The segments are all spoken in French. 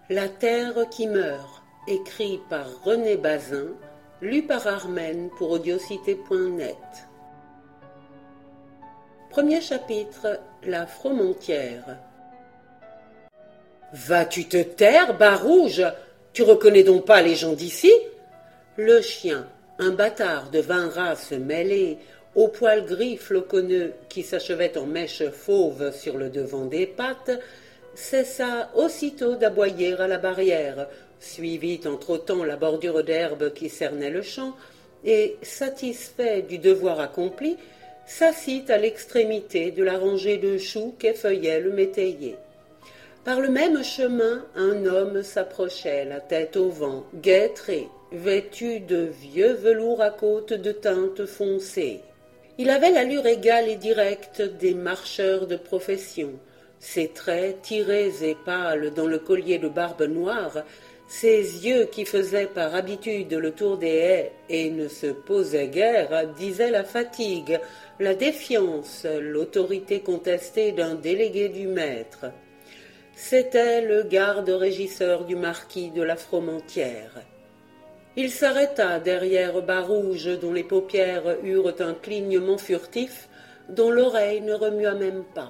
La terre qui meurt, écrit par René Bazin, lu par Armen pour audiocité.net. Premier chapitre, la fromontière. Vas-tu te taire, bas rouge? Tu reconnais donc pas les gens d'ici? Le chien, un bâtard de 20 races mêlées, au poil gris floconneux qui s'achevait en mèche fauve sur le devant des pattes, cessa aussitôt d'aboyer à la barrière, suivit en trottant la bordure d'herbe qui cernait le champ, et, satisfait du devoir accompli, s'assit à l'extrémité de la rangée de choux qu'effeuillait le métayer. Par le même chemin, un homme s'approchait, la tête au vent, guêtré, vêtu de vieux velours à côtes de teinte foncée. Il avait l'allure égale et directe des marcheurs de profession. Ses traits tirés et pâles dans le collier de barbe noire, ses yeux qui faisaient par habitude le tour des haies et ne se posaient guère, disaient la fatigue, la défiance, l'autorité contestée d'un délégué du maître. C'était le garde-régisseur du marquis de la Fromontière. Il s'arrêta derrière Bas-Rouge, dont les paupières eurent un clignement furtif, dont l'oreille ne remua même pas.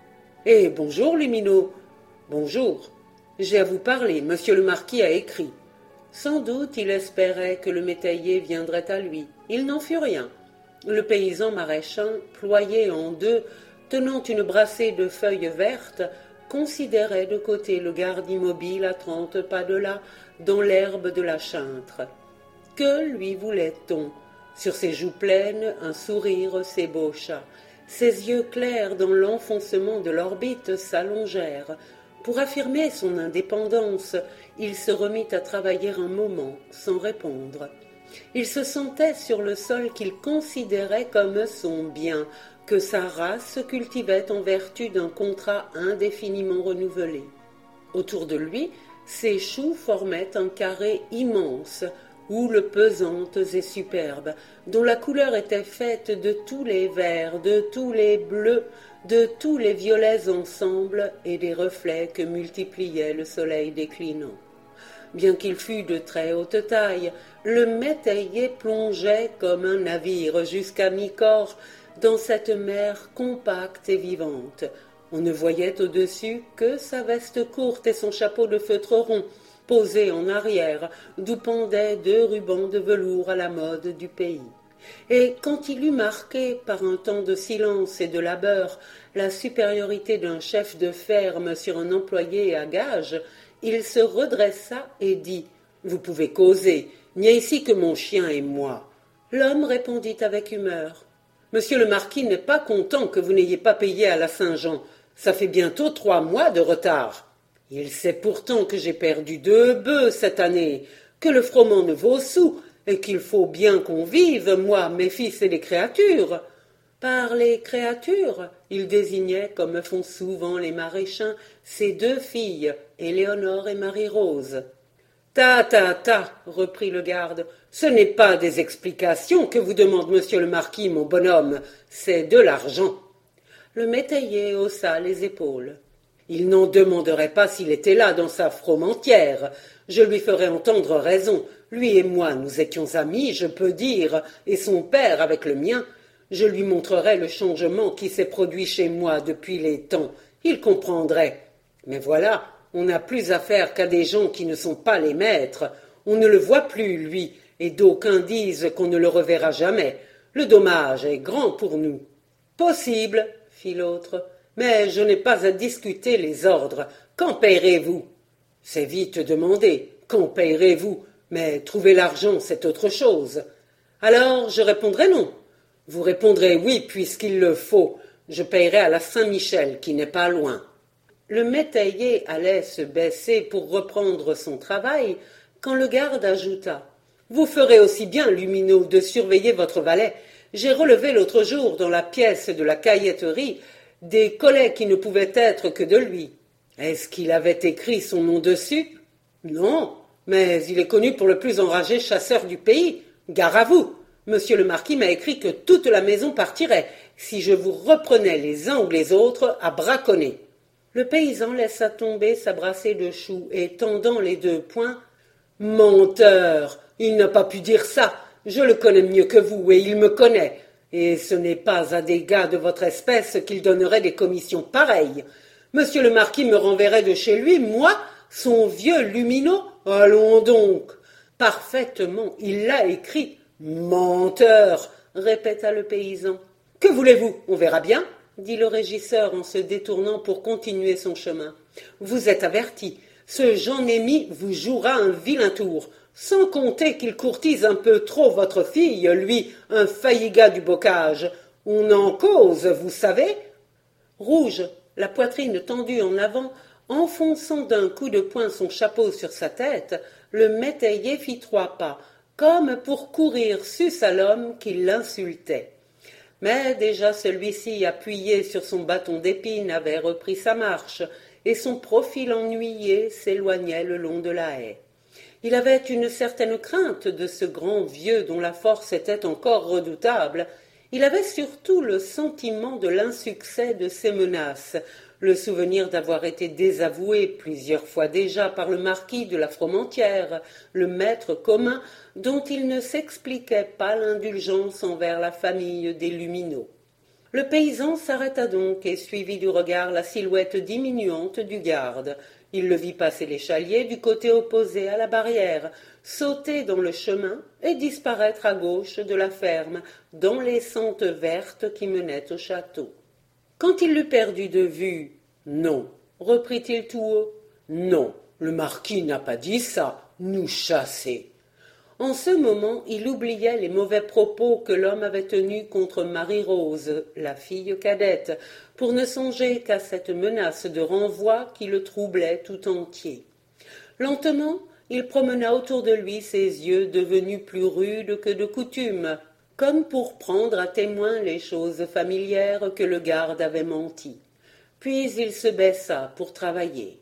« Eh, bonjour, Lumineux. Bonjour. J'ai à vous parler, monsieur le marquis a écrit. » Sans doute il espérait que le métayer viendrait à lui. Il n'en fut rien. Le paysan maraîchant, ployé en deux, tenant une brassée de feuilles vertes, considérait de côté le garde immobile à 30 pas de là, dans l'herbe de la Chintre. Que lui voulait-on? Sur ses joues pleines, un sourire s'ébaucha. Ses yeux clairs dans l'enfoncement de l'orbite s'allongèrent. Pour affirmer son indépendance, il se remit à travailler un moment, sans répondre. Il se sentait sur le sol qu'il considérait comme son bien, que sa race cultivait en vertu d'un contrat indéfiniment renouvelé. Autour de lui, ses choux formaient un carré immense, houles pesantes et superbes, dont la couleur était faite de tous les verts, de tous les bleus, de tous les violets ensemble et des reflets que multipliait le soleil déclinant. Bien qu'il fût de très haute taille, le métayer plongeait comme un navire jusqu'à mi-corps dans cette mer compacte et vivante. On ne voyait au-dessus que sa veste courte et son chapeau de feutre rond, posé en arrière, d'où pendaient 2 rubans de velours à la mode du pays. Et quand il eut marqué, par un temps de silence et de labeur, la supériorité d'un chef de ferme sur un employé à gages, il se redressa et dit « Vous pouvez causer, il n'y a ici que mon chien et moi. » L'homme répondit avec humeur « Monsieur le marquis n'est pas content que vous n'ayez pas payé à la Saint-Jean. Ça fait bientôt 3 mois de retard. Il sait pourtant que j'ai perdu 2 bœufs cette année, que le froment ne vaut sou, et qu'il faut bien qu'on vive, moi, mes fils et les créatures. » Par les créatures, il désignait, comme font souvent les maraîchins, ses 2 filles, Éléonore et Marie-Rose. « Ta, reprit le garde, ce n'est pas des explications que vous demande monsieur le marquis, mon bonhomme, c'est de l'argent. » Le métayer haussa les épaules. « Il n'en demanderait pas s'il était là dans sa fromontière. Je lui ferais entendre raison. Lui et moi, nous étions amis, je peux dire, et son père avec le mien. Je lui montrerais le changement qui s'est produit chez moi depuis les temps. Il comprendrait. Mais voilà, on n'a plus affaire qu'à des gens qui ne sont pas les maîtres. On ne le voit plus, lui, et d'aucuns disent qu'on ne le reverra jamais. Le dommage est grand pour nous. »« Possible, fit l'autre, mais je n'ai pas à discuter les ordres. Quand payerez-vous ? » ?»« C'est vite demandé. Quand payerez-vous ? Mais trouver l'argent, c'est autre chose. » »« Alors, je répondrai non. » »« Vous répondrez oui, puisqu'il le faut. Je payerai à la Saint-Michel, qui n'est pas loin. » Le métayer allait se baisser pour reprendre son travail, quand le garde ajouta « Vous ferez aussi bien, Lumineux, de surveiller votre valet. J'ai relevé l'autre jour, dans la pièce de la cailletterie, des collets qui ne pouvaient être que de lui. Est-ce qu'il avait écrit son nom dessus ? Non, mais il est connu pour le plus enragé chasseur du pays. Gare à vous. Monsieur le marquis m'a écrit que toute la maison partirait, si je vous reprenais les uns ou les autres à braconner. » Le paysan laissa tomber sa brassée de choux et, tendant les 2 poings, « Menteur! Il n'a pas pu dire ça. Je le connais mieux que vous et il me connaît. Et ce n'est pas à des gars de votre espèce qu'il donnerait des commissions pareilles. Monsieur le marquis me renverrait de chez lui, moi, son vieux Luminot. Allons donc! Parfaitement, il l'a écrit. Menteur! Répéta le paysan. Que voulez-vous? On verra bien, dit le régisseur en se détournant pour continuer son chemin. Vous êtes averti. Ce Jean-Némi vous jouera un vilain tour, sans compter qu'il courtise un peu trop votre fille, lui, un failligat du bocage. On en cause, vous savez. Rouge, la poitrine tendue en avant, enfonçant d'un coup de poing son chapeau sur sa tête, le métayer fit 3 pas, comme pour courir sus à l'homme qui l'insultait. Mais déjà celui-ci, appuyé sur son bâton d'épine, avait repris sa marche, et son profil ennuyé s'éloignait le long de la haie. Il avait une certaine crainte de ce grand vieux dont la force était encore redoutable. Il avait surtout le sentiment de l'insuccès de ses menaces, le souvenir d'avoir été désavoué plusieurs fois déjà par le marquis de la Fromentieре, le maître commun dont il ne s'expliquait pas l'indulgence envers la famille des Luminaux. Le paysan s'arrêta donc et suivit du regard la silhouette diminuante du garde. Il le vit passer l'échalier du côté opposé à la barrière, sauter dans le chemin et disparaître à gauche de la ferme, dans les sentes vertes qui menaient au château. Quand il l'eut perdu de vue, « Non, reprit-il tout haut, non, le marquis n'a pas dit ça, nous chasser. » En ce moment, il oubliait les mauvais propos que l'homme avait tenus contre Marie-Rose, la fille cadette, pour ne songer qu'à cette menace de renvoi qui le troublait tout entier. Lentement, il promena autour de lui ses yeux devenus plus rudes que de coutume, comme pour prendre à témoin les choses familières que le garde avait menti. Puis il se baissa pour travailler.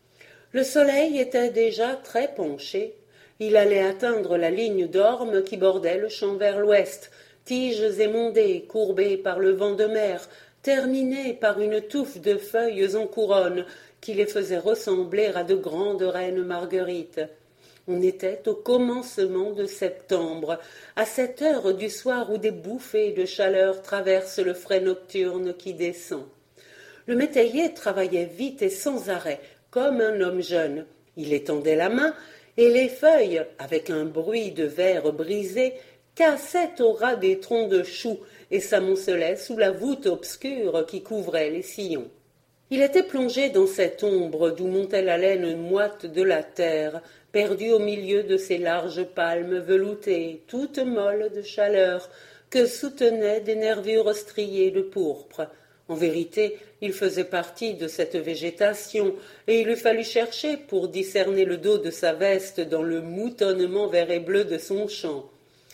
Le soleil était déjà très penché. Il allait atteindre la ligne d'orme qui bordait le champ vers l'ouest, tiges émondées, courbées par le vent de mer, terminées par une touffe de feuilles en couronne qui les faisait ressembler à de grandes reines marguerites. On était au commencement de septembre, à cette heure du soir où des bouffées de chaleur traversent le frais nocturne qui descend. Le métayer travaillait vite et sans arrêt, comme un homme jeune. Il étendait la main, et les feuilles, avec un bruit de verre brisé, cassaient au ras des troncs de choux et s'amoncelaient sous la voûte obscure qui couvrait les sillons. Il était plongé dans cette ombre d'où montait la laine moite de la terre, perdue au milieu de ces larges palmes veloutées, toutes molles de chaleur, que soutenaient des nervures striées de pourpre. En vérité, il faisait partie de cette végétation, et il eût fallu chercher pour discerner le dos de sa veste dans le moutonnement vert et bleu de son champ.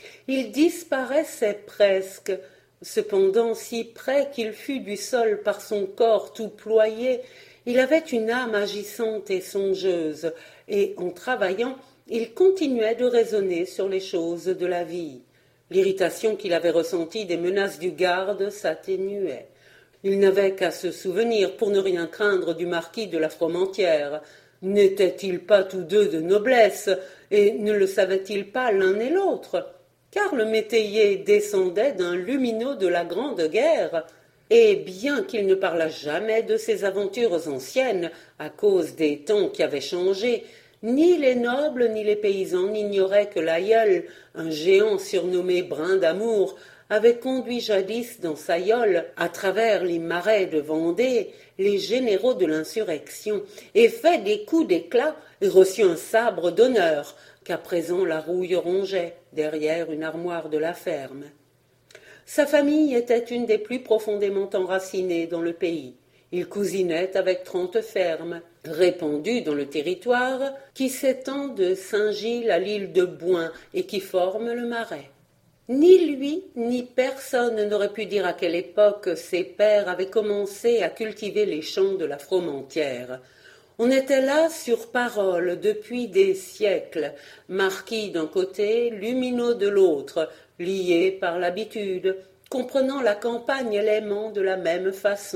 Il disparaissait presque, cependant si près qu'il fût du sol par son corps tout ployé, il avait une âme agissante et songeuse, et en travaillant, il continuait de raisonner sur les choses de la vie. L'irritation qu'il avait ressentie des menaces du garde s'atténuait. Il n'avait qu'à se souvenir, pour ne rien craindre, du marquis de la Fromentieре. N'étaient-ils pas tous deux de noblesse, et ne le savaient-ils pas l'un et l'autre? Car le métayer descendait d'un Luminot de la Grande Guerre, et bien qu'il ne parlât jamais de ses aventures anciennes, à cause des temps qui avaient changé, ni les nobles ni les paysans n'ignoraient que l'aïeul, un géant surnommé Brin d'Amour, avait conduit jadis dans sa yole, à travers les marais de Vendée, les généraux de l'insurrection, et fait des coups d'éclat et reçu un sabre d'honneur, qu'à présent la rouille rongeait derrière une armoire de la ferme. Sa famille était une des plus profondément enracinées dans le pays. Il cousinait avec 30 fermes, répandues dans le territoire, qui s'étend de Saint-Gilles à l'île de Bouin et qui forment le Marais. Ni lui, ni personne n'aurait pu dire à quelle époque ses pères avaient commencé à cultiver les champs de la Fromentieре. On était là sur parole depuis des siècles, marquis d'un côté, Luminaux de l'autre, liés par l'habitude, comprenant la campagne et l'aimant de la même façon,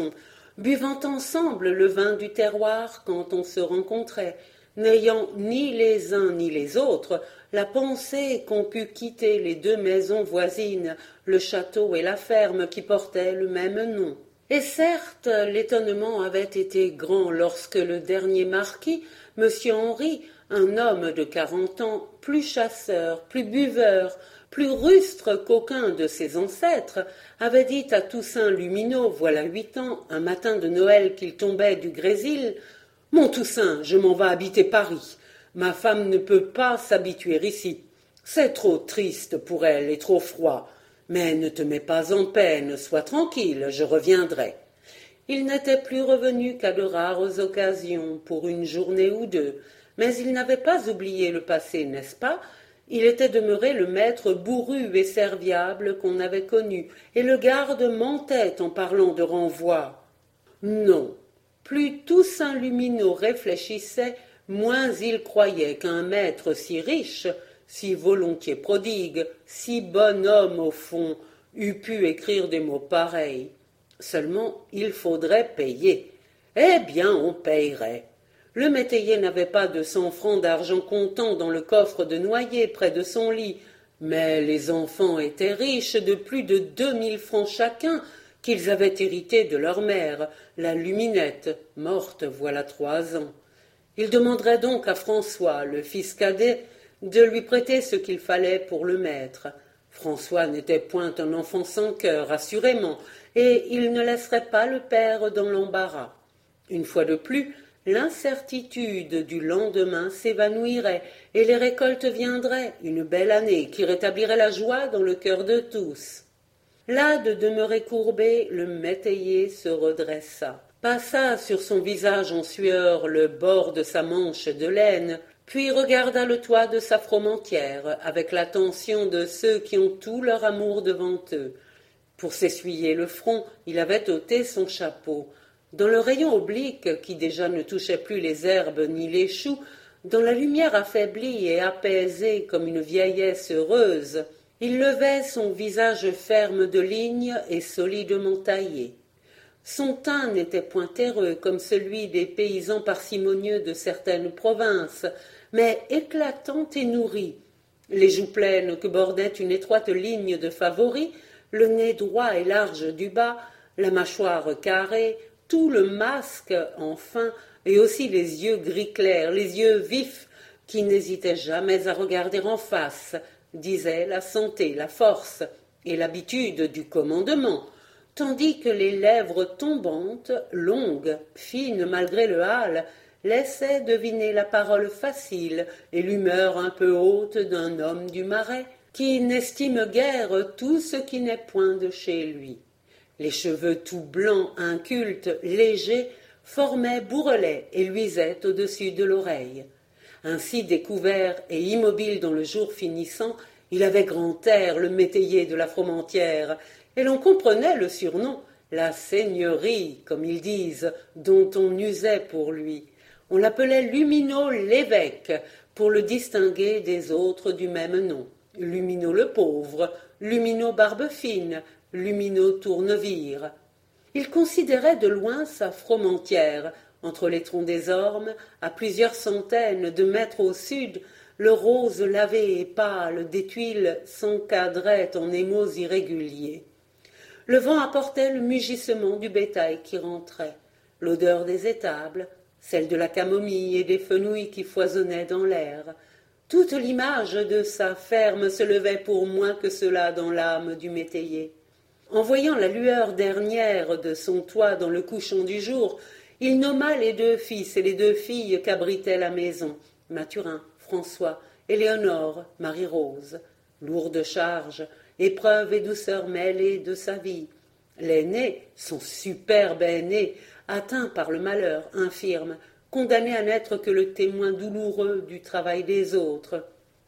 buvant ensemble le vin du terroir quand on se rencontrait, n'ayant ni les uns ni les autres la pensée qu'on pût quitter les deux maisons voisines, le château et la ferme qui portaient le même nom. Et certes, l'étonnement avait été grand lorsque le dernier marquis, monsieur Henri, un homme de 40 ans, plus chasseur, plus buveur, plus rustre qu'aucun de ses ancêtres, avait dit à Toussaint Lumineau, voilà 8 ans, un matin de Noël qu'il tombait du Grésil, « Mon Toussaint, je m'en vais habiter Paris. Ma femme ne peut pas s'habituer ici. C'est trop triste pour elle et trop froid. Mais ne te mets pas en peine, sois tranquille, je reviendrai. » Il n'était plus revenu qu'à de rares occasions, pour une journée ou deux, mais il n'avait pas oublié le passé, n'est-ce pas? Il était demeuré le maître bourru et serviable qu'on avait connu, et le garde mentait en parlant de renvoi. Non, plus Toussaint Lumineau réfléchissait, moins il croyait qu'un maître si riche, si volontiers prodigue, si bon homme au fond, eût pu écrire des mots pareils. Seulement, il faudrait payer. Eh bien, on payerait. Le métayer n'avait pas de 100 francs d'argent comptant dans le coffre de Noyer près de son lit, mais les enfants étaient riches de plus de 2000 francs chacun qu'ils avaient hérité de leur mère, la Luminette, morte voilà 3 ans. Il demanderait donc à François, le fils cadet, de lui prêter ce qu'il fallait pour le maître. François n'était point un enfant sans cœur, assurément, et il ne laisserait pas le père dans l'embarras. Une fois de plus, l'incertitude du lendemain s'évanouirait, et les récoltes viendraient, une belle année qui rétablirait la joie dans le cœur de tous. Là de demeurer courbé, le métayer se redressa, passa sur son visage en sueur le bord de sa manche de laine, puis regarda le toit de sa fromantière avec l'attention de ceux qui ont tout leur amour devant eux. Pour s'essuyer le front, il avait ôté son chapeau. Dans le rayon oblique, qui déjà ne touchait plus les herbes ni les choux, dans la lumière affaiblie et apaisée comme une vieillesse heureuse, il levait son visage ferme de lignes et solidement taillé. Son teint n'était point terreux comme celui des paysans parcimonieux de certaines provinces, mais éclatant et nourri. Les joues pleines que bordait une étroite ligne de favoris, le nez droit et large du bas, la mâchoire carrée, tout le masque, enfin, et aussi les yeux gris clairs, les yeux vifs, qui n'hésitaient jamais à regarder en face, disaient la santé, la force et l'habitude du commandement, tandis que les lèvres tombantes, longues, fines malgré le hâle, laissaient deviner la parole facile et l'humeur un peu haute d'un homme du Marais, qui n'estime guère tout ce qui n'est point de chez lui. Les cheveux tout blancs, incultes, légers, formaient bourrelets et luisaient au-dessus de l'oreille. Ainsi découvert et immobile dans le jour finissant, il avait grand air, le métayer de la Fromantière, et l'on comprenait le surnom, la seigneurie, comme ils disent, dont on usait pour lui. On l'appelait Lumineau l'évêque, pour le distinguer des autres du même nom. Lumineau le pauvre, Lumineau Barbefine, Lumineau Tournevire. Il considérait de loin sa Fromantière, entre les troncs des ormes, à plusieurs centaines de mètres au sud, le rose lavé et pâle des tuiles s'encadrait en émaux irréguliers. Le vent apportait le mugissement du bétail qui rentrait, l'odeur des étables, celle de la camomille et des fenouils qui foisonnaient dans l'air. Toute l'image de sa ferme se levait pour moins que cela dans l'âme du métayer. En voyant la lueur dernière de son toit dans le couchant du jour, il nomma les 2 fils et les 2 filles qu'abritait la maison, Mathurin, François, Éléonore, Marie-Rose. Lourde charge, épreuve et douceur mêlées de sa vie. L'aîné, son superbe aîné, atteint par le malheur, infirme, condamné à n'être que le témoin douloureux du travail des autres.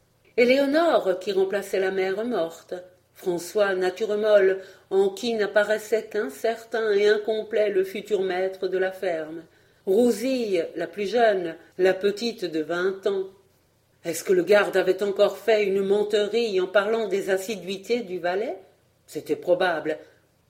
Éléonore, qui remplaçait la mère morte. François, nature molle, en qui n'apparaissait qu'incertain et incomplet le futur maître de la ferme. Rousille, la plus jeune, la petite de 20 ans. Est-ce que le garde avait encore fait une menterie en parlant des assiduités du valet? C'était probable.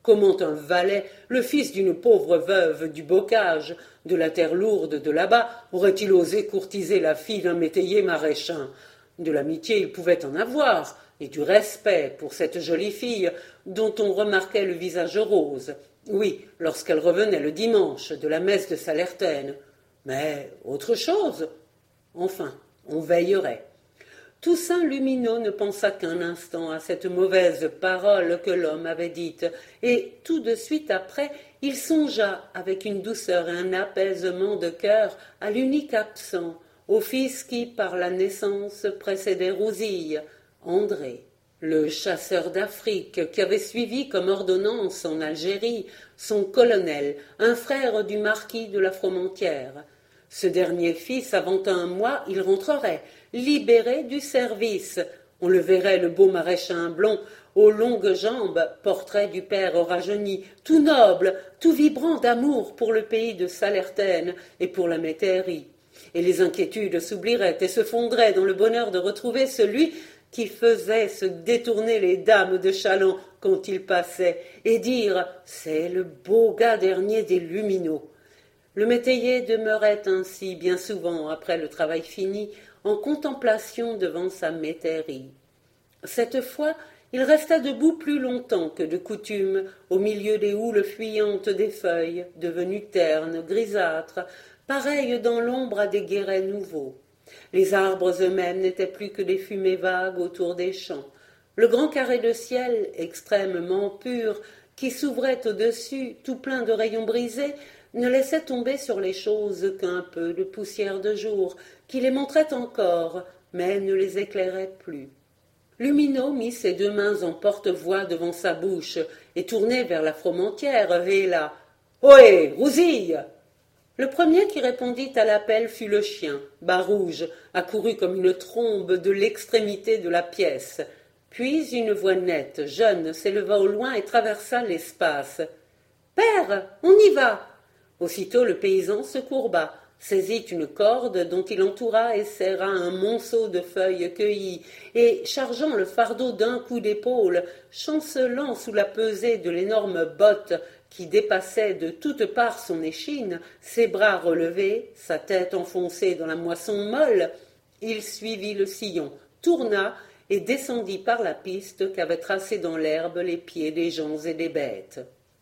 Comment un valet, le fils d'une pauvre veuve du bocage, de la terre lourde de là-bas, aurait-il osé courtiser la fille d'un métayer maraîchin? De l'amitié il pouvait en avoir, et du respect pour cette jolie fille, dont on remarquait le visage rose, oui, lorsqu'elle revenait le dimanche de la messe de Salertaine. Mais autre chose? Enfin, on veillerait. Toussaint Lumineau ne pensa qu'un instant à cette mauvaise parole que l'homme avait dite, et tout de suite après, il songea avec une douceur et un apaisement de cœur à l'unique absent, au fils qui, par la naissance, précédait Rousille, André, le chasseur d'Afrique qui avait suivi comme ordonnance en Algérie son colonel, un frère du marquis de la Fromontière. Ce dernier fils, avant un mois, il rentrerait, libéré du service. On le verrait, le beau maréchal blond, aux longues jambes, portrait du père rajeuni, tout noble, tout vibrant d'amour pour le pays de Salertaine et pour la métairie. Et les inquiétudes s'oublieraient et se fondraient dans le bonheur de retrouver celui qui faisait se détourner les dames de Châlons quand il passait, et dire « c'est le beau gars dernier des Lumineaux ». Le métayer demeurait ainsi bien souvent, après le travail fini, en contemplation devant sa métairie. Cette fois, il resta debout plus longtemps que de coutume, au milieu des houles fuyantes des feuilles, devenues ternes, grisâtres, pareilles dans l'ombre à des guérets nouveaux. Les arbres eux-mêmes n'étaient plus que des fumées vagues autour des champs. Le grand carré de ciel, extrêmement pur, qui s'ouvrait au-dessus, tout plein de rayons brisés, ne laissait tomber sur les choses qu'un peu de poussière de jour, qui les montrait encore, mais ne les éclairait plus. Lumineau mit ses deux mains en porte-voix devant sa bouche et tourné vers la Fromontière, et là « Ohé, Rousille !» Le premier qui répondit à l'appel fut le chien, Barouge, accouru comme une trombe de l'extrémité de la pièce. Puis une voix nette, jeune, s'éleva au loin et traversa l'espace. « Père, on y va !» Aussitôt le paysan se courba, saisit une corde dont il entoura et serra un monceau de feuilles cueillies, et, chargeant le fardeau d'un coup d'épaule, chancelant sous la pesée de l'énorme botte qui dépassait de toutes parts son échine, ses bras relevés, sa tête enfoncée dans la moisson molle, il suivit le sillon, tourna et descendit par la piste qu'avaient tracée dans l'herbe les pieds des gens et des bêtes.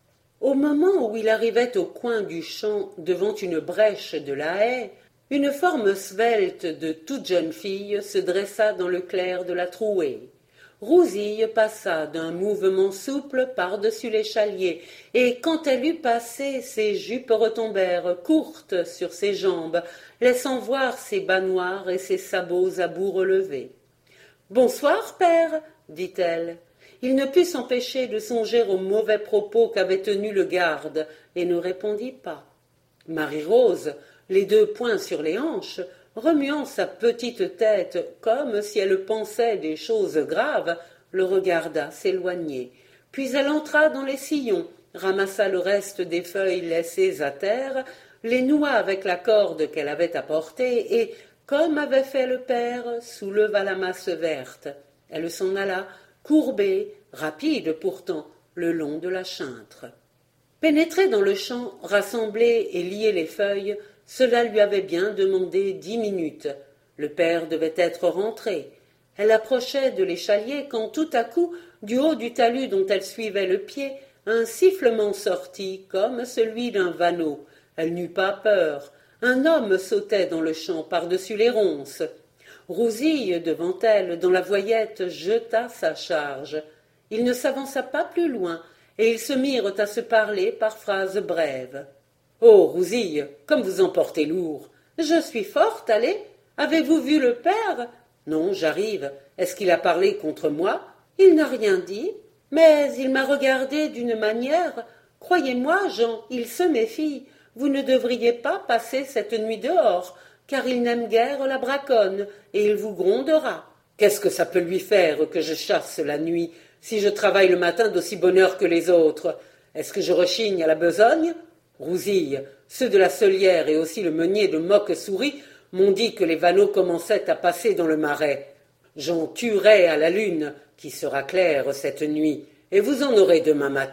Au moment où il arrivait au coin du champ, devant une brèche de la haie, une forme svelte de toute jeune fille se dressa dans le clair de la trouée. Rousille passa d'un mouvement souple par-dessus l'échalier, et quand elle eut passé, ses jupes retombèrent courtes sur ses jambes, laissant voir ses bas noirs et ses sabots à bout relevé. « Bonsoir, père, » dit-elle. Il ne put s'empêcher de songer aux mauvais propos qu'avait tenus le garde, et ne répondit pas. Marie-Rose, les deux poings sur les hanches, remuant sa petite tête comme si elle pensait des choses graves, le regarda s'éloigner. Puis elle entra dans les sillons, ramassa le reste des feuilles laissées à terre, les noua avec la corde qu'elle avait apportée et, comme avait fait le père, souleva la masse verte. Elle s'en alla, courbée, rapide pourtant, le long de la chîntre. Pénétrer dans le champ, rassembler et lier les feuilles, cela lui avait bien demandé 10 minutes. Le père devait être rentré. Elle approchait de l'échalier quand tout à coup, du haut du talus dont elle suivait le pied, un sifflement sortit comme celui d'un vanneau. Elle n'eut pas peur. Un homme sautait dans le champ par-dessus les ronces. Rousille, devant elle, dans la voyette, jeta sa charge. Il ne s'avança pas plus loin, et ils se mirent à se parler par phrases brèves. « Oh, Rousille, comme vous en portez lourd !»« Je suis forte, allez. Avez-vous vu le père ?»« Non, j'arrive. Est-ce qu'il a parlé contre moi ?»« Il n'a rien dit, mais il m'a regardé d'une manière. Croyez-moi, Jean, il se méfie. Vous ne devriez pas passer cette nuit dehors, car il n'aime guère la braconne, et il vous grondera. Qu'est-ce que ça peut lui faire que je chasse la nuit, si je travaille le matin d'aussi bonne heure que les autres? Est-ce que je rechigne à la besogne? Rousille, ceux de la Solière et aussi le meunier de Moque-Souris m'ont dit que les vanneaux commençaient à passer dans le marais. J'en tuerai à la lune, qui sera claire cette nuit, et vous en aurez demain matin.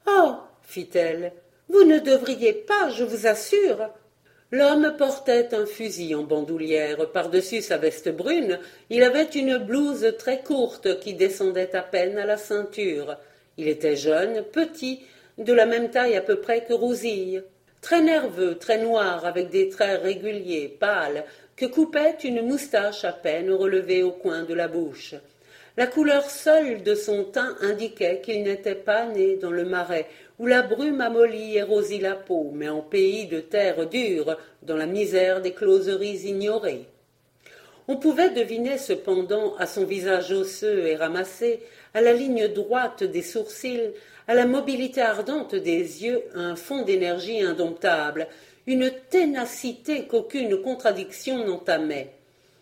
Oh, fit-elle, vous ne devriez pas, je vous assure. L'homme portait un fusil en bandoulière. Par-dessus sa veste brune, il avait une blouse très courte qui descendait à peine à la ceinture. Il était jeune, petit, de la même taille à peu près que Rousille, très nerveux, très noir, avec des traits réguliers, pâles, que coupait une moustache à peine relevée au coin de la bouche. La couleur seule de son teint indiquait qu'il n'était pas né dans le Marais, où la brume amollit et rosit la peau, mais en pays de terre dure, dans la misère des closeries ignorées. On pouvait deviner cependant à son visage osseux et ramassé, à la ligne droite des sourcils, à la mobilité ardente des yeux, un fond d'énergie indomptable, une ténacité qu'aucune contradiction n'entamait.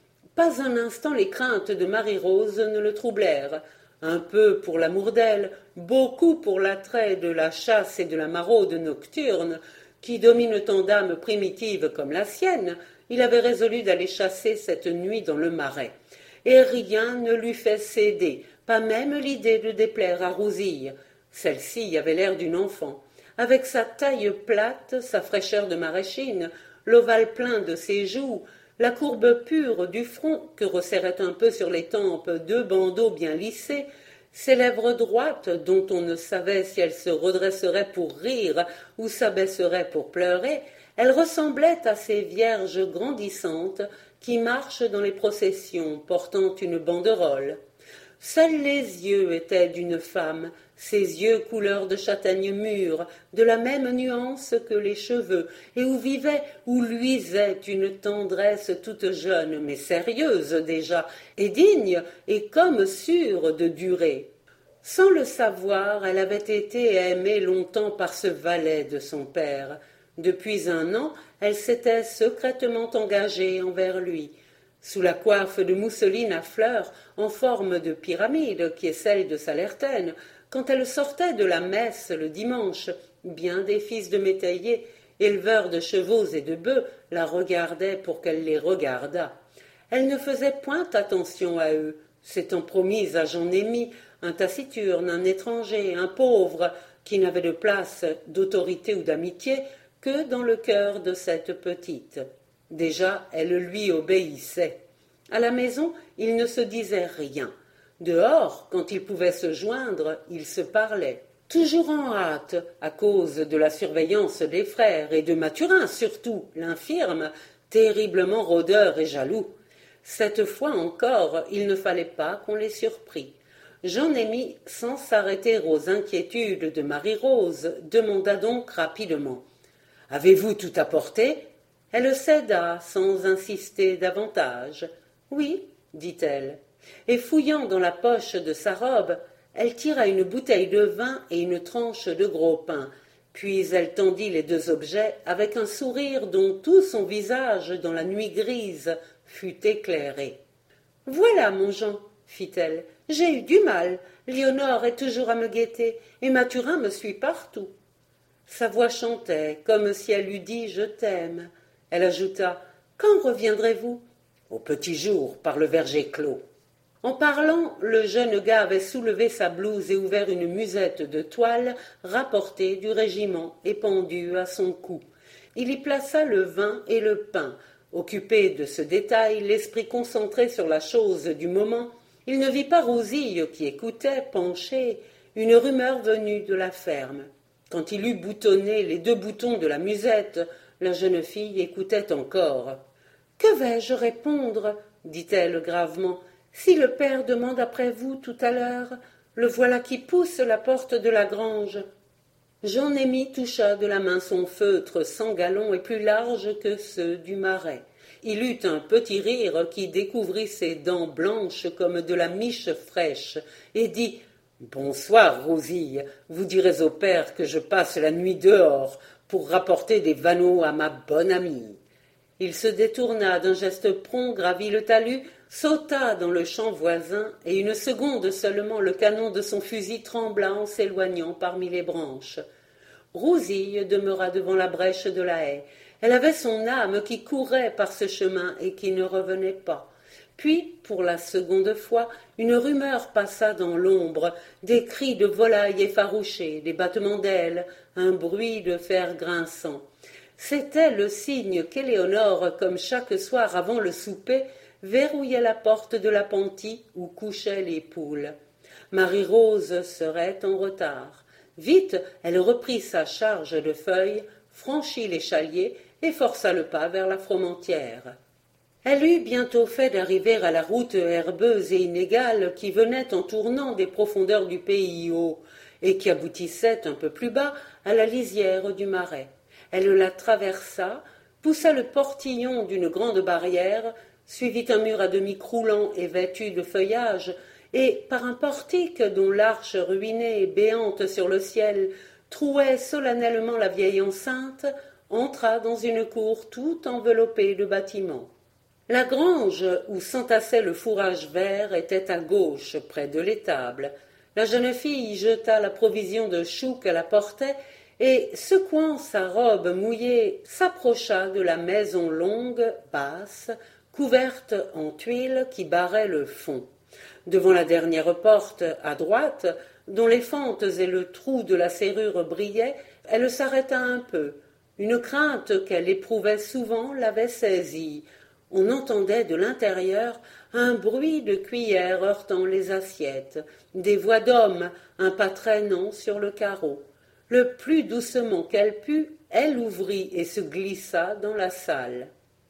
Pas un instant les craintes de Marie-Rose ne le troublèrent. Un peu pour l'amour d'elle, beaucoup pour l'attrait de la chasse et de la maraude nocturne, qui domine tant d'âmes primitives comme la sienne, il avait résolu d'aller chasser cette nuit dans le Marais. Et rien ne l'eût fait céder, pas même l'idée de déplaire à Rousille. Celle-ci avait l'air d'une enfant. Avec sa taille plate, sa fraîcheur de maraîchine, l'ovale plein de ses joues, la courbe pure du front que resserraient un peu sur les tempes deux bandeaux bien lissés, ses lèvres droites dont on ne savait si elles se redresseraient pour rire ou s'abaisseraient pour pleurer, elle ressemblait à ces vierges grandissantes qui marchent dans les processions portant une banderole. Seuls les yeux étaient d'une femme, ses yeux couleur de châtaigne mûre, de la même nuance que les cheveux, et où vivait, où luisait une tendresse toute jeune, mais sérieuse déjà, et digne, et comme sûre de durer. Sans le savoir, elle avait été aimée longtemps par ce valet de son père. Depuis 1 an, elle s'était secrètement engagée envers lui. Sous la coiffe de mousseline à fleurs, en forme de pyramide, qui est celle de Salertaine, quand elle sortait de la messe le dimanche, bien des fils de métayers, éleveurs de chevaux et de bœufs, la regardaient pour qu'elle les regardât. Elle ne faisait point attention à eux, s'étant promise à Jean-Némi, un taciturne, un étranger, un pauvre, qui n'avait de place, d'autorité ou d'amitié que dans le cœur de cette petite. Déjà, elle lui obéissait. À la maison, il ne se disait rien. Dehors, quand ils pouvaient se joindre, ils se parlaient. Toujours en hâte, à cause de la surveillance des frères et de Mathurin surtout, l'infirme, terriblement rôdeur et jaloux. Cette fois encore, il ne fallait pas qu'on les surprît. Jean-Némi, sans s'arrêter aux inquiétudes de Marie-Rose, demanda donc rapidement « Avez-vous tout apporté ?» Elle céda sans insister davantage. « Oui, dit-elle. » Et fouillant dans la poche de sa robe, elle tira une bouteille de vin et une tranche de gros pain. Puis elle tendit les 2 objets avec un sourire dont tout son visage, dans la nuit grise, fut éclairé. « Voilà, mon Jean, fit-elle, j'ai eu du mal. Léonore est toujours à me guetter, et Mathurin me suit partout. » Sa voix chantait, comme si elle eût dit « Je t'aime ». Elle ajouta « Quand reviendrez-vous » ?« Au petit jour, par le verger clos. » En parlant, le jeune gars avait soulevé sa blouse et ouvert une musette de toile rapportée du régiment et pendue à son cou. Il y plaça le vin et le pain. Occupé de ce détail, l'esprit concentré sur la chose du moment, il ne vit pas Rousille qui écoutait, penchée, une rumeur venue de la ferme. Quand il eut boutonné les 2 boutons de la musette, la jeune fille écoutait encore. « Que vais-je répondre ?» dit-elle gravement. « Si le père demande après vous tout à l'heure, le voilà qui pousse la porte de la grange. » Jean-Némi toucha de la main son feutre sans galon et plus large que ceux du Marais. Il eut un petit rire qui découvrit ses dents blanches comme de la miche fraîche et dit « Bonsoir, Rousille, vous direz au père que je passe la nuit dehors pour rapporter des vanneaux à ma bonne amie. » Il se détourna d'un geste prompt, gravit le talus, sauta dans le champ voisin, et 1 seconde seulement le canon de son fusil trembla en s'éloignant parmi les branches. Rousille demeura devant la brèche de la haie. Elle avait son âme qui courait par ce chemin et qui ne revenait pas. Puis, pour la seconde fois, une rumeur passa dans l'ombre, des cris de volailles effarouchées, des battements d'ailes, un bruit de fer grinçant. C'était le signe qu'Éléonore, comme chaque soir avant le souper, verrouillait la porte de l'appentis où couchaient les poules. Marie-Rose serait en retard. Vite, elle reprit sa charge de feuilles, franchit l'échalier et força le pas vers la Fromentieère. Elle eut bientôt fait d'arriver à la route herbeuse et inégale qui venait en tournant des profondeurs du pays haut et qui aboutissait un peu plus bas à la lisière du Marais. Elle la traversa, poussa le portillon d'une grande barrière, suivit un mur à demi croulant et vêtu de feuillage, et, par un portique dont l'arche ruinée et béante sur le ciel trouait solennellement la vieille enceinte, entra dans une cour tout enveloppée de bâtiments. La grange où s'entassait le fourrage vert était à gauche, près de l'étable. La jeune fille jeta la provision de choux qu'elle apportait et, secouant sa robe mouillée, s'approcha de la maison longue, basse, couverte en tuiles qui barrait le fond. Devant la dernière porte, à droite, dont les fentes et le trou de la serrure brillaient, elle s'arrêta un peu. Une crainte qu'elle éprouvait souvent l'avait saisie. On entendait de l'intérieur un bruit de cuillères heurtant les assiettes, des voix d'hommes, un pas traînant sur le carreau. Le plus doucement qu'elle put, elle ouvrit et se glissa dans la salle.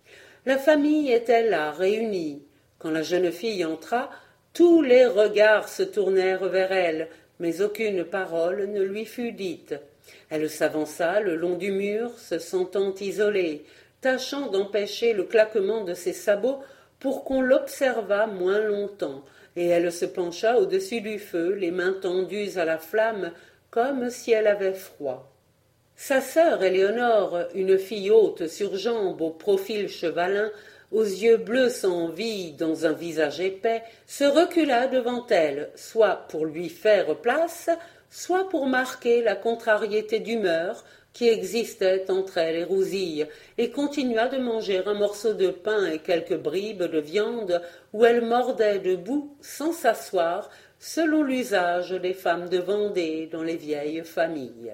La famille était là, réunie. Quand la jeune fille entra, tous les regards se tournèrent vers elle, mais aucune parole ne lui fut dite. Elle s'avança le long du mur, se sentant isolée, tâchant d'empêcher le claquement de ses sabots pour qu'on l'observât moins longtemps, et elle se pencha au-dessus du feu, les mains tendues à la flamme, comme si elle avait froid. Sa sœur Éléonore, une fille haute sur jambes, au profil chevalin, aux yeux bleus sans vie, dans un visage épais, se recula devant elle, soit pour lui faire place, soit pour marquer la contrariété d'humeur qui existait entre elle et Rousille, et continua de manger un morceau de pain et quelques bribes de viande où elle mordait debout, sans s'asseoir, selon l'usage des femmes de Vendée dans les vieilles familles.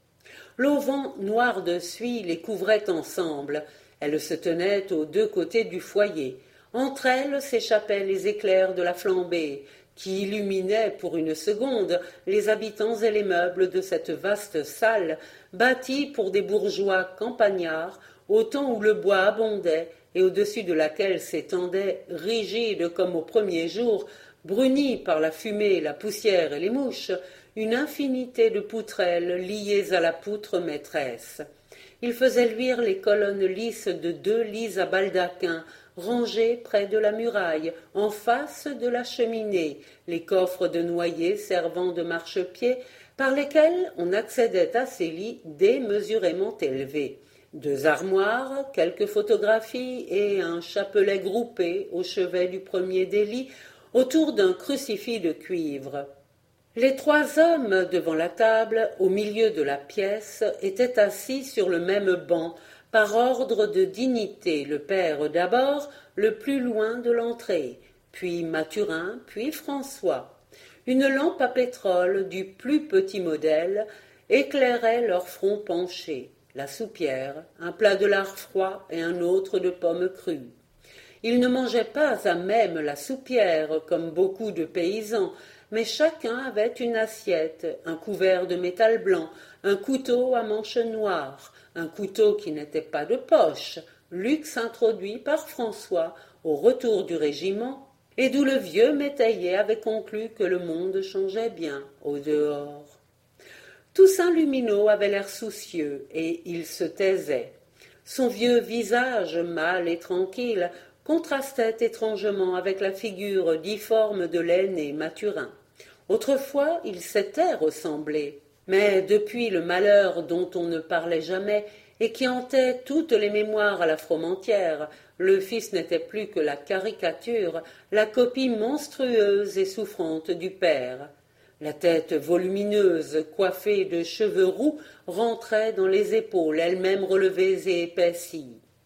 L'auvent noir de suie les couvrait ensemble. Elles se tenaient aux deux côtés du foyer. Entre elles s'échappaient les éclairs de la flambée, qui illuminaient pour une seconde les habitants et les meubles de cette vaste salle, bâtie pour des bourgeois campagnards, au temps où le bois abondait, et au-dessus de laquelle s'étendait, rigide comme au premier jour, brunie par la fumée, la poussière et les mouches, une infinité de poutrelles liées à la poutre maîtresse. Il faisait luire les colonnes lisses de 2 lits à baldaquin, rangés près de la muraille, en face de la cheminée, les coffres de noyer servant de marchepied, par lesquels on accédait à ces lits démesurément élevés. 2 armoires, quelques photographies et un chapelet groupé au chevet du premier des lits, autour d'un crucifix de cuivre. Les 3 hommes devant la table, au milieu de la pièce, étaient assis sur le même banc, par ordre de dignité, le père d'abord, le plus loin de l'entrée, puis Mathurin, puis François. Une lampe à pétrole du plus petit modèle éclairait leur front penché, la soupière, un plat de lard froid et un autre de pommes crues. Ils ne mangeaient pas à même la soupière, comme beaucoup de paysans, mais chacun avait une assiette, un couvert de métal blanc, un couteau à manche noire, un couteau qui n'était pas de poche, luxe introduit par François au retour du régiment, et d'où le vieux métayer avait conclu que le monde changeait bien au dehors. Toussaint Lumineau avait l'air soucieux, et il se taisait. Son vieux visage, mâle et tranquille, contrastait étrangement avec la figure difforme de l'aîné Mathurin. Autrefois, ils s'étaient ressemblé, mais depuis le malheur dont on ne parlait jamais et qui hantait toutes les mémoires à la Fromentieère, le fils n'était plus que la caricature, la copie monstrueuse et souffrante du père. La tête volumineuse, coiffée de cheveux roux, rentrait dans les épaules, elles-mêmes relevées et épaissies.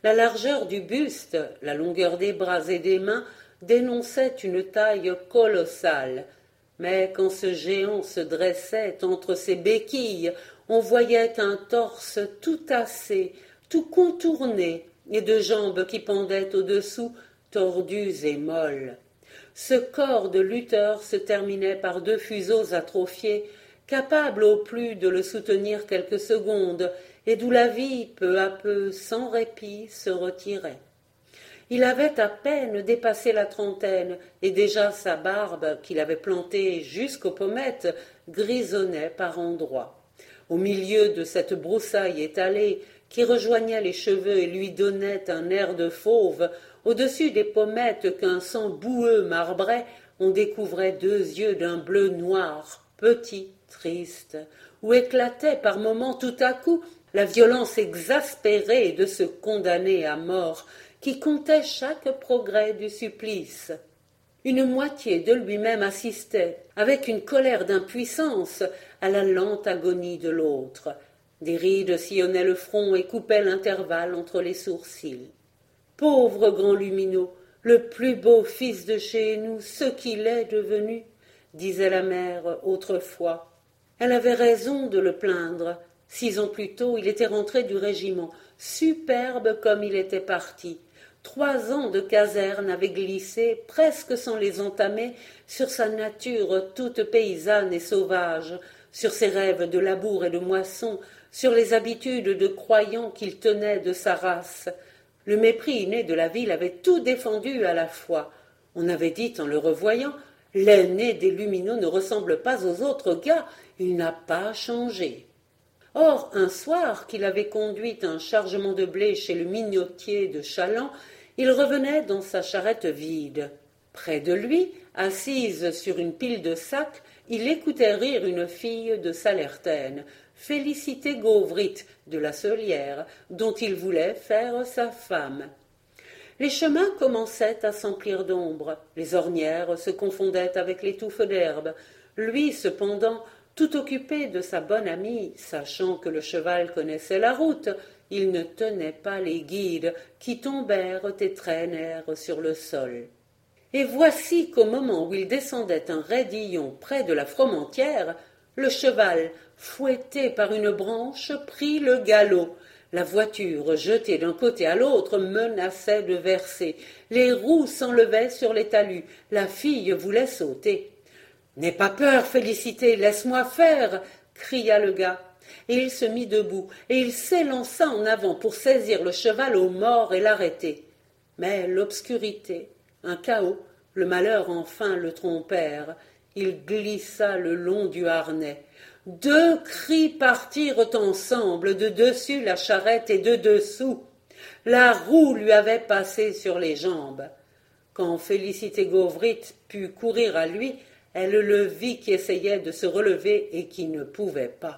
La largeur du buste, la longueur des bras et des mains dénonçaient une taille colossale. Mais quand ce géant se dressait entre ses béquilles, on voyait un torse tout tassé, tout contourné, et de jambes qui pendaient au-dessous, tordues et molles. Ce corps de lutteur se terminait par deux fuseaux atrophiés, capables au plus de le soutenir quelques secondes, et d'où la vie, peu à peu, sans répit, se retirait. Il avait à peine dépassé la trentaine, et déjà sa barbe, qu'il avait plantée jusqu'aux pommettes, grisonnait par endroits. Au milieu de cette broussaille étalée, qui rejoignait les cheveux et lui donnait un air de fauve, au-dessus des pommettes qu'un sang boueux marbrait, on découvrait deux yeux d'un bleu noir, petits, tristes, où éclatait par moments tout à coup la violence exaspérée de ce condamné à mort, qui comptait chaque progrès du supplice. Une moitié de lui-même assistait, avec une colère d'impuissance, à la lente agonie de l'autre. Des rides sillonnaient le front et coupaient l'intervalle entre les sourcils. Pauvre grand Lumineux, le plus beau fils de chez nous, ce qu'il est devenu, disait la mère autrefois. Elle avait raison de le plaindre. 6 ans plus tôt, il était rentré du régiment, superbe comme il était parti. 3 ans de caserne avaient glissé, presque sans les entamer, sur sa nature toute paysanne et sauvage, sur ses rêves de labour et de moisson, sur les habitudes de croyants qu'il tenait de sa race. Le mépris inné de la ville avait tout défendu à la fois. On avait dit en le revoyant, l'aîné des Lumineux ne ressemble pas aux autres gars, il n'a pas changé. Or, un soir qu'il avait conduit un chargement de blé chez le mignotier de Chaland, il revenait dans sa charrette vide. Près de lui, assise sur une pile de sacs, il écoutait rire une fille de Salertaine, Félicité Gauvrit de la Solière, dont il voulait faire sa femme. Les chemins commençaient à s'emplir d'ombre, les ornières se confondaient avec les touffes d'herbe. Lui, cependant, tout occupé de sa bonne amie, sachant que le cheval connaissait la route, il ne tenait pas les guides qui tombèrent et traînèrent sur le sol. Et voici qu'au moment où il descendait un raidillon près de la Fromentieère, le cheval, fouetté par une branche, prit le galop. La voiture, jetée d'un côté à l'autre, menaçait de verser. Les roues s'enlevaient sur les talus. La fille voulait sauter. « N'aie pas peur, Félicité, laisse-moi faire !» cria le gars. Et il se mit debout, et il s'élança en avant pour saisir le cheval au mort et l'arrêter. Mais l'obscurité, un chaos, le malheur enfin le trompèrent. Il glissa le long du harnais. 2 cris partirent ensemble, de dessus la charrette et de dessous. La roue lui avait passé sur les jambes. Quand Félicité Gauvrit put courir à lui, elle le vit qui essayait de se relever et qui ne pouvait pas.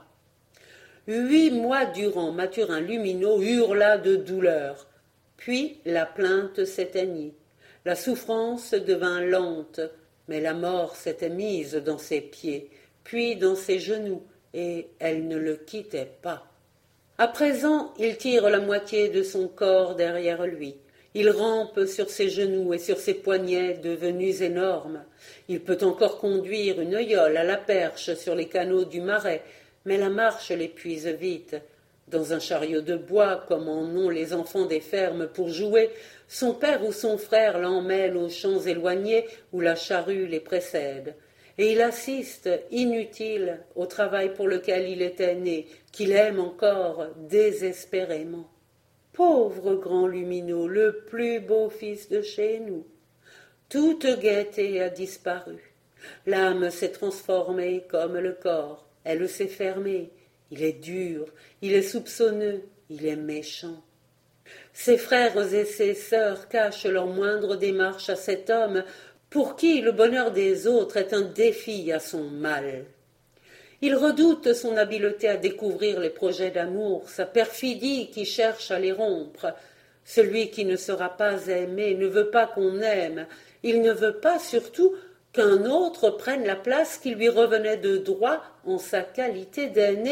8 mois durant, Mathurin Lumineux hurla de douleur. Puis la plainte s'éteignit. La souffrance devint lente, mais la mort s'était mise dans ses pieds, puis dans ses genoux, et elle ne le quittait pas. À présent, il tire la moitié de son corps derrière lui. Il rampe sur ses genoux et sur ses poignets devenus énormes. Il peut encore conduire une yole à la perche sur les canaux du Marais, mais la marche l'épuise vite. Dans un chariot de bois, comme en ont les enfants des fermes pour jouer, son père ou son frère l'emmène aux champs éloignés où la charrue les précède. Et il assiste, inutile, au travail pour lequel il était né, qu'il aime encore désespérément. Pauvre grand Lumineux, le plus beau fils de chez nous. Toute gaieté a disparu. L'âme s'est transformée comme le corps. Elle s'est fermée. Il est dur, il est soupçonneux, il est méchant. Ses frères et ses sœurs cachent leur moindre démarche à cet homme pour qui le bonheur des autres est un défi à son mal. Il redoute son habileté à découvrir les projets d'amour, sa perfidie qui cherche à les rompre. Celui qui ne sera pas aimé ne veut pas qu'on aime. Il ne veut pas surtout qu'un autre prenne la place qui lui revenait de droit en sa qualité d'aîné,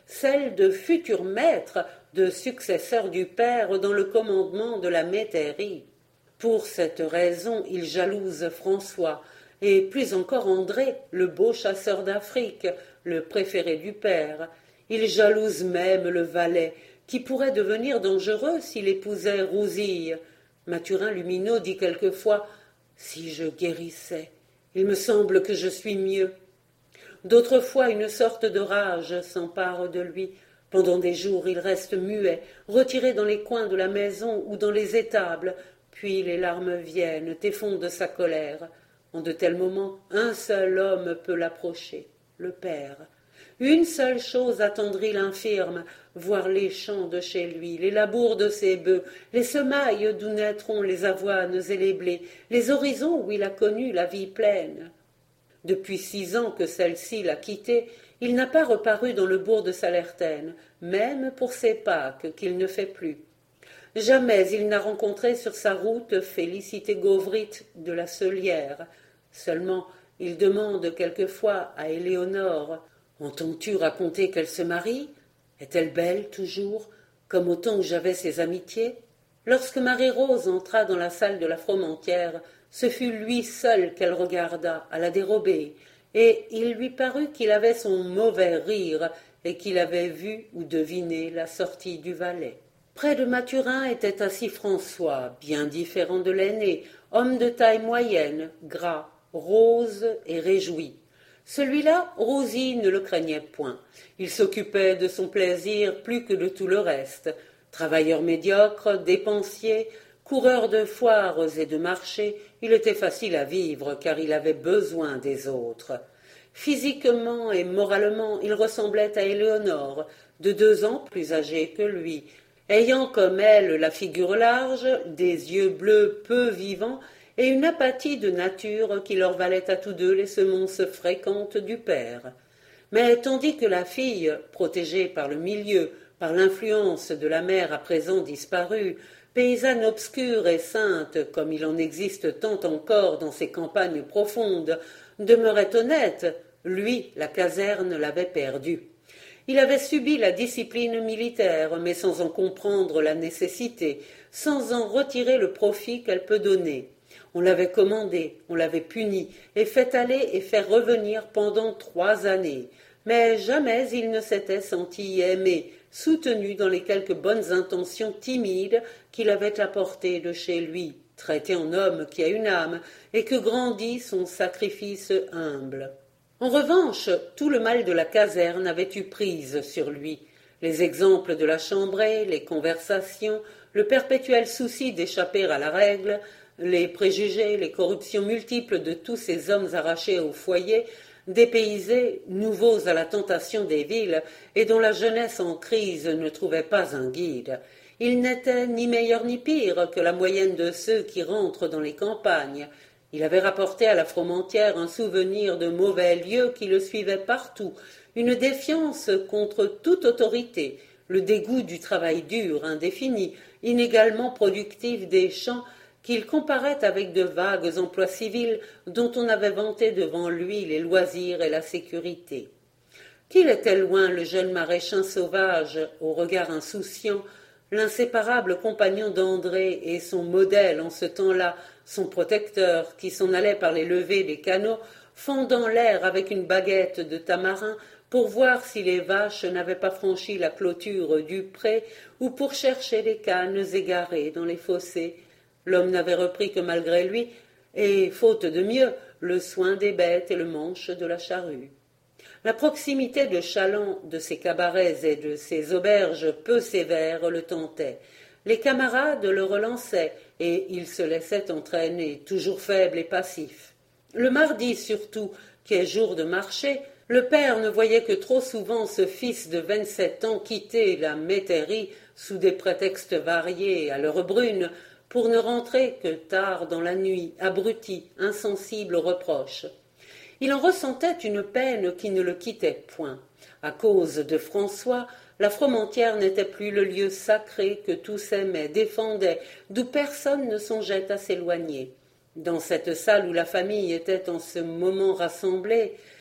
celle de futur maître, de successeur du père dans le commandement de la métairie. Pour cette raison, il jalouse François, et plus encore André, le beau chasseur d'Afrique, le préféré du père. Il jalouse même le valet, qui pourrait devenir dangereux s'il épousait Rousille. Mathurin Lumineau dit quelquefois « Si je guérissais, il me semble que je suis mieux ». D'autres fois, une sorte de rage s'empare de lui. Pendant des jours, il reste muet, retiré dans les coins de la maison ou dans les étables, puis les larmes viennent et fondent sa colère. En de tels moments, un seul homme peut l'approcher, le père. Une seule chose attendrit l'infirme, voir les champs de chez lui, les labours de ses bœufs, les semailles d'où naîtront les avoines et les blés, les horizons où il a connu la vie pleine. Depuis 6 ans que celle-ci l'a quitté, il n'a pas reparu dans le bourg de Salertaine, même pour ses Pâques qu'il ne fait plus. Jamais il n'a rencontré sur sa route Félicité Gauvrite de la Seulière. Seulement, il demande quelquefois à Éléonore « Entends-tu raconter qu'elle se marie? Est-elle belle toujours, comme au temps où j'avais ses amitiés ?» Lorsque Marie-Rose entra dans la salle de la Fromentieère, ce fut lui seul qu'elle regarda à la dérobée, et il lui parut qu'il avait son mauvais rire et qu'il avait vu ou deviné la sortie du valet. Près de Mathurin était assis François, bien différent de l'aîné, homme de taille moyenne, gras, rose et réjoui. Celui-là, Rosie ne le craignait point. Il s'occupait de son plaisir plus que de tout le reste. Travailleur médiocre, dépensier, coureur de foires et de marchés, il était facile à vivre car il avait besoin des autres. Physiquement et moralement, il ressemblait à Éléonore, de 2 ans plus âgée que lui, ayant comme elle la figure large, des yeux bleus peu vivants et une apathie de nature qui leur valait à tous deux les semonces fréquentes du père. Mais tandis que la fille, protégée par le milieu, par l'influence de la mère à présent disparue, paysanne obscure et sainte, comme il en existe tant encore dans ces campagnes profondes, demeurait honnête, lui, la caserne, l'avait perdue. Il avait subi la discipline militaire, mais sans en comprendre la nécessité, sans en retirer le profit qu'elle peut donner. On l'avait commandé, on l'avait puni, et fait aller et faire revenir pendant 3 années. Mais jamais il ne s'était senti aimé, soutenu dans les quelques bonnes intentions timides qu'il avait apportées de chez lui, traité en homme qui a une âme, et que grandit son sacrifice humble. En revanche, tout le mal de la caserne avait eu prise sur lui. Les exemples de la chambrée, les conversations, le perpétuel souci d'échapper à la règle, les préjugés, les corruptions multiples de tous ces hommes arrachés au foyer, dépaysés, nouveaux à la tentation des villes, et dont la jeunesse en crise ne trouvait pas un guide. Il n'était ni meilleur ni pire que la moyenne de ceux qui rentrent dans les campagnes. Il avait rapporté à la Fromentieère un souvenir de mauvais lieux qui le suivaient partout, une défiance contre toute autorité, le dégoût du travail dur, indéfini, inégalement productif des champs, qu'il comparait avec de vagues emplois civils dont on avait vanté devant lui les loisirs et la sécurité. Qu'il était loin le jeune maraîchin sauvage, au regard insouciant, l'inséparable compagnon d'André et son modèle en ce temps-là, son protecteur, qui s'en allait par les levées des canaux, fendant l'air avec une baguette de tamarin pour voir si les vaches n'avaient pas franchi la clôture du pré ou pour chercher les cannes égarées dans les fossés. L'homme n'avait repris que malgré lui, et, faute de mieux, le soin des bêtes et le manche de la charrue. La proximité de Châlons, de ses cabarets et de ses auberges peu sévères le tentait. Les camarades le relançaient, et il se laissait entraîner, toujours faible et passif. Le mardi surtout, qui est jour de marché, le père ne voyait que trop souvent ce fils de 27 ans quitter la métairie sous des prétextes variés à l'heure brune, pour ne rentrer que tard dans la nuit, abruti, insensible aux reproches. Il en ressentait une peine qui ne le quittait point. À cause de François, la Fromentieère n'était plus le lieu sacré que tous aimaient, défendaient, d'où personne ne songeait à s'éloigner. Dans cette salle où la famille était en ce moment rassemblée,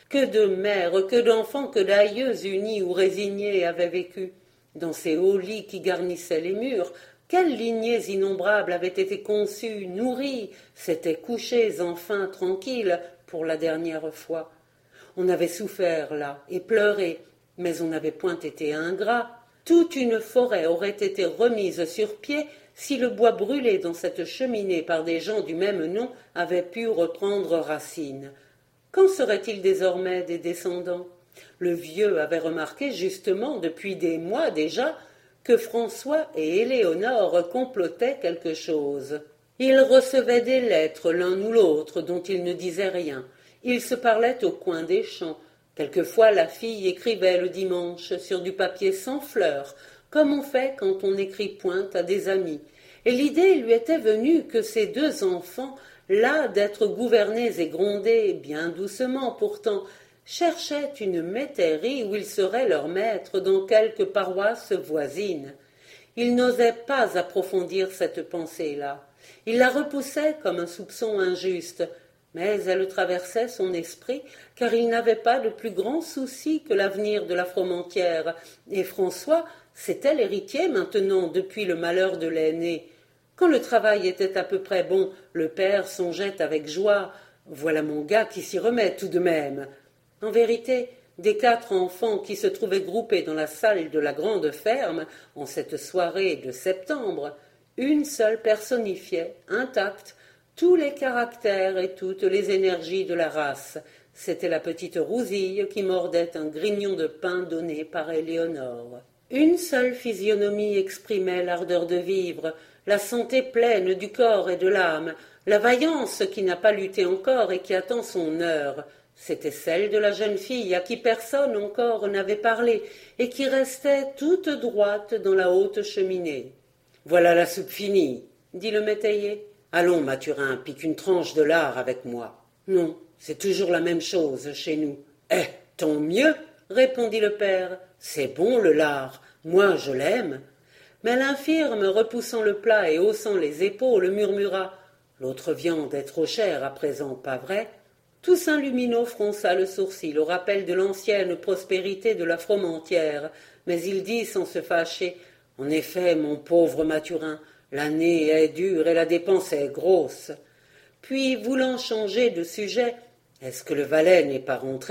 Que de mères, que d'enfants, que d'aïeux unis ou résignés avaient vécu. Dans ces hauts lits qui garnissaient les murs, quelles lignées innombrables avaient été conçues, nourries, s'étaient couchées enfin tranquilles pour la dernière fois. On avait souffert là et pleuré, mais on n'avait point été ingrat. Toute une forêt aurait été remise sur pied si le bois brûlé dans cette cheminée par des gens du même nom avait pu reprendre racine. Qu'en serait-il désormais des descendants? Le vieux avait remarqué justement depuis des mois déjà que François et Éléonore complotaient quelque chose. Ils recevaient des lettres l'un ou l'autre dont ils ne disaient rien. Ils se parlaient au coin des champs. Quelquefois la fille écrivait le dimanche sur du papier sans fleurs, comme on fait quand on n'écrit point à des amis. Et l'idée lui était venue que ces deux enfants, las d'être gouvernés et grondés, bien doucement pourtant, cherchaient une métairie où ils seraient leurs maîtres dans quelque paroisse voisine. Il n'osait pas approfondir cette pensée-là. Il la repoussait comme un soupçon injuste, mais elle traversait son esprit, car il n'avait pas de plus grand souci que l'avenir de la Fromantière, et François, c'était l'héritier maintenant depuis le malheur de l'aîné. Quand le travail était à peu près bon, le père songeait avec joie « Voilà mon gars qui s'y remet tout de même !» En vérité, des 4 enfants qui se trouvaient groupés dans la salle de la grande ferme, en cette soirée de septembre, une seule personnifiait, intacte, tous les caractères et toutes les énergies de la race. C'était la petite Rousille qui mordait un grignon de pain donné par Éléonore. Une seule physionomie exprimait l'ardeur de vivre, la santé pleine du corps et de l'âme, la vaillance qui n'a pas lutté encore et qui attend son heure. C'était celle de la jeune fille à qui personne encore n'avait parlé et qui restait toute droite dans la haute cheminée. « Voilà la soupe finie, » dit le métayer. « Allons, Mathurin, pique une tranche de lard avec moi. »« Non, c'est toujours la même chose chez nous. »« Eh, tant mieux, » répondit le père. « C'est bon le lard, moi je l'aime. » Mais l'infirme, repoussant le plat et haussant les épaules, murmura « L'autre viande est trop chère à présent, pas vrai ?» Toussaint Lumineau fronça le sourcil au rappel de l'ancienne prospérité de la Fromantière, mais il dit sans se fâcher « En effet, mon pauvre Mathurin, l'année est dure et la dépense est grosse. » Puis, voulant changer de sujet, « Est-ce que le valet n'est pas rentré ?»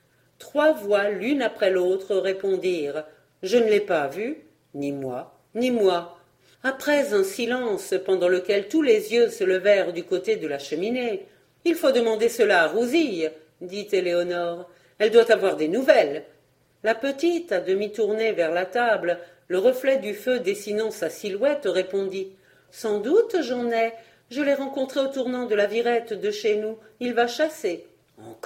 3 voix, l'une après l'autre, répondirent « Je ne l'ai pas vu, ni moi, ni moi. » Après un silence pendant lequel tous les yeux se levèrent du côté de la cheminée, « Il faut demander cela à Rousille, » dit Éléonore. « Elle doit avoir des nouvelles. » La petite, à demi tournée vers la table, le reflet du feu dessinant sa silhouette, répondit « Sans doute j'en ai. Je l'ai rencontré au tournant de la virette de chez nous. Il va chasser. »« Encore »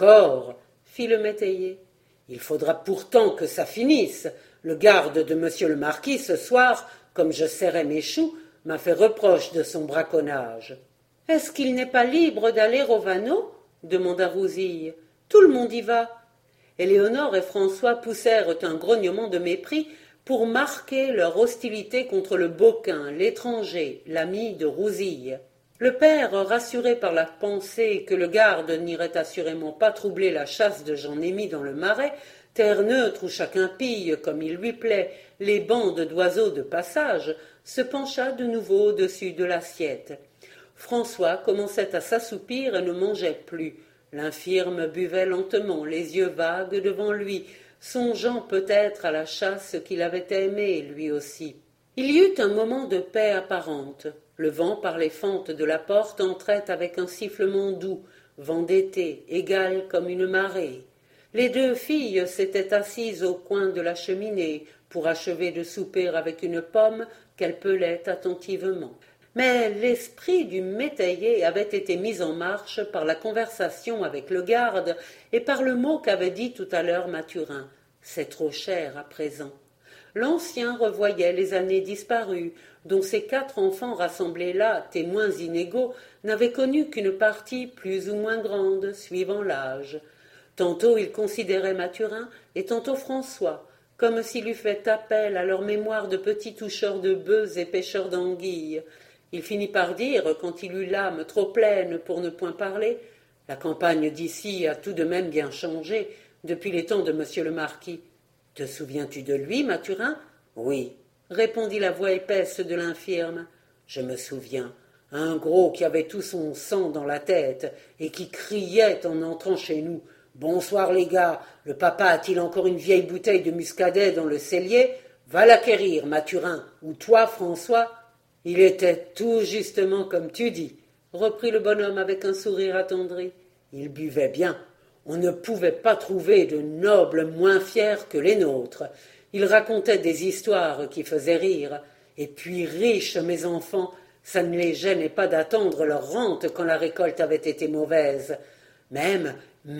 fit le métayer. « Il faudra pourtant que ça finisse. Le garde de monsieur le marquis, ce soir, comme je serrais mes choux, m'a fait reproche de son braconnage. »« Est-ce qu'il n'est pas libre d'aller au Vanneau ?» demanda Rousille. « Tout le monde y va. » Éléonore et François poussèrent un grognement de mépris pour marquer leur hostilité contre le Beauquin, l'étranger, l'ami de Rousille. Le père, rassuré par la pensée que le garde n'irait assurément pas troubler la chasse de Jean-Némi dans le Marais, terre neutre où chacun pille, comme il lui plaît, les bandes d'oiseaux de passage, se pencha de nouveau au-dessus de l'assiette. François commençait à s'assoupir et ne mangeait plus. L'infirme buvait lentement, les yeux vagues devant lui, songeant peut-être à la chasse qu'il avait aimée, lui aussi. Il y eut un moment de paix apparente. Le vent par les fentes de la porte entrait avec un sifflement doux, vent d'été, égal comme une marée. Les 2 filles s'étaient assises au coin de la cheminée pour achever de souper avec une pomme qu'elles pelaient attentivement. Mais l'esprit du métayer avait été mis en marche par la conversation avec le garde et par le mot qu'avait dit tout à l'heure Mathurin. « C'est trop cher à présent. » L'ancien revoyait les années disparues, dont ces 4 enfants rassemblés là, témoins inégaux, n'avaient connu qu'une partie plus ou moins grande, suivant l'âge. Tantôt il considérait Mathurin, et tantôt François, comme s'il eût fait appel à leur mémoire de petits toucheurs de bœufs et pêcheurs d'anguilles. Il finit par dire, quand il eut l'âme trop pleine pour ne point parler, La campagne d'ici a tout de même bien changé depuis les temps de monsieur le marquis. Te souviens-tu de lui, Mathurin? Oui, répondit la voix épaisse de l'infirme. Je me souviens. Un gros qui avait tout son sang dans la tête et qui criait en entrant chez nous. Bonsoir les gars, le papa a-t-il encore une vieille bouteille de muscadet dans le cellier? Va l'acquérir, Mathurin, ou toi, François. Il était tout justement comme tu dis, reprit le bonhomme avec un sourire attendri. Il buvait bien. On ne pouvait pas trouver de nobles moins fiers que les nôtres. Il racontait des histoires qui faisaient rire. Et puis riches, mes enfants, ça ne les gênait pas d'attendre leur rente quand la récolte avait été mauvaise. Même,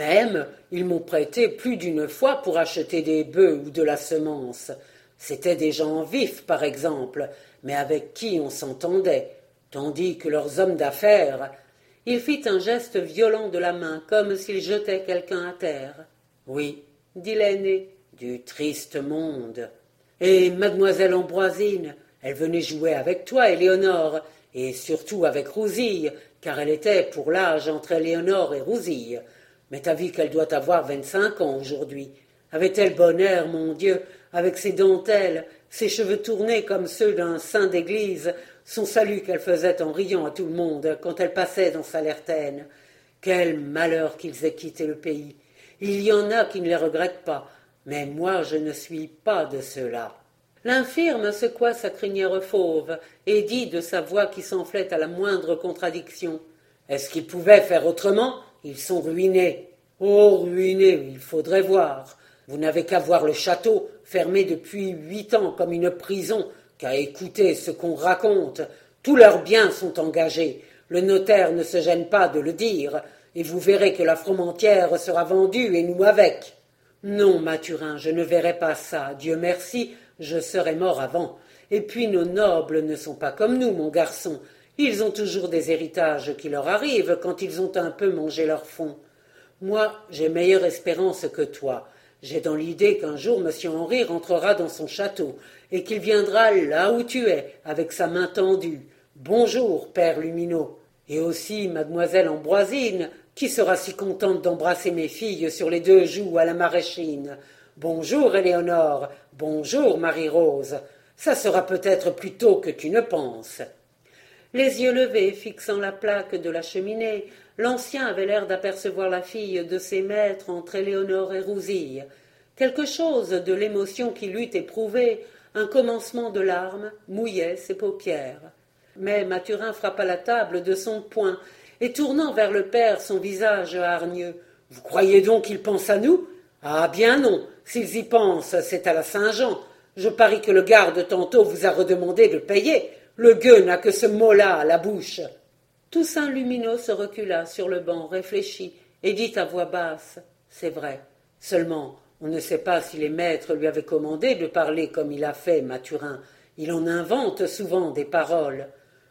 ils m'ont prêté plus d'une fois pour acheter des bœufs ou de la semence. C'étaient des gens vifs, par exemple, mais avec qui on s'entendait, tandis que leurs hommes d'affaires... Il fit un geste violent de la main, comme s'il jetait quelqu'un à terre. Oui, dit l'aîné, du triste monde. Et mademoiselle Ambroisine, elle venait jouer avec toi, Éléonore, et surtout avec Rousille, car elle était pour l'âge entre Éléonore et Rousille. Mais t'as vu qu'elle doit avoir 25 ans aujourd'hui. Avait-elle bon air, mon Dieu, avec ses dentelles, ses cheveux tournés comme ceux d'un saint d'église, son salut qu'elle faisait en riant à tout le monde quand elle passait dans Salertaine. Quel malheur qu'ils aient quitté le pays. Il y en a qui ne les regrettent pas, mais moi je ne suis pas de ceux-là. L'infirme secoua sa crinière fauve et dit de sa voix qui s'enflait à la moindre contradiction. Est-ce qu'ils pouvaient faire autrement? Ils sont ruinés. Oh, ruinés, il faudrait voir. Vous n'avez qu'à voir le château, fermé depuis 8 ans comme une prison, qu'à écouter ce qu'on raconte. Tous leurs biens sont engagés. Le notaire ne se gêne pas de le dire, et vous verrez que la Froment-Entière sera vendue, et nous avec. Non, Mathurin, je ne verrai pas ça. Dieu merci, je serais mort avant. Et puis nos nobles ne sont pas comme nous, mon garçon. Ils ont toujours des héritages qui leur arrivent quand ils ont un peu mangé leur fonds. Moi, j'ai meilleure espérance que toi. J'ai dans l'idée qu'un jour M. Henri rentrera dans son château, et qu'il viendra là où tu es, avec sa main tendue. Bonjour, père Lumineux. Et aussi mademoiselle Ambroisine, qui sera si contente d'embrasser mes filles sur les 2 joues à la maraîchine. Bonjour, Éléonore. Bonjour, Marie-Rose. Ça sera peut-être plus tôt que tu ne penses. Les yeux levés, fixant la plaque de la cheminée, l'ancien avait l'air d'apercevoir la fille de ses maîtres entre Éléonore et Rousille. Quelque chose de l'émotion qu'il eût éprouvée, un commencement de larmes, mouillait ses paupières. Mais Mathurin frappa la table de son poing, et tournant vers le père son visage hargneux. « Vous croyez donc qu'ils pensent à nous? Ah bien non, s'ils y pensent, c'est à la Saint-Jean. Je parie que le garde tantôt vous a redemandé de payer. Le gueux n'a que ce mot-là à la bouche. » Toussaint Lumineux se recula sur le banc, réfléchit, et dit à voix basse. « C'est vrai. Seulement, on ne sait pas si les maîtres lui avaient commandé de parler comme il a fait, Mathurin. Il en invente souvent des paroles. »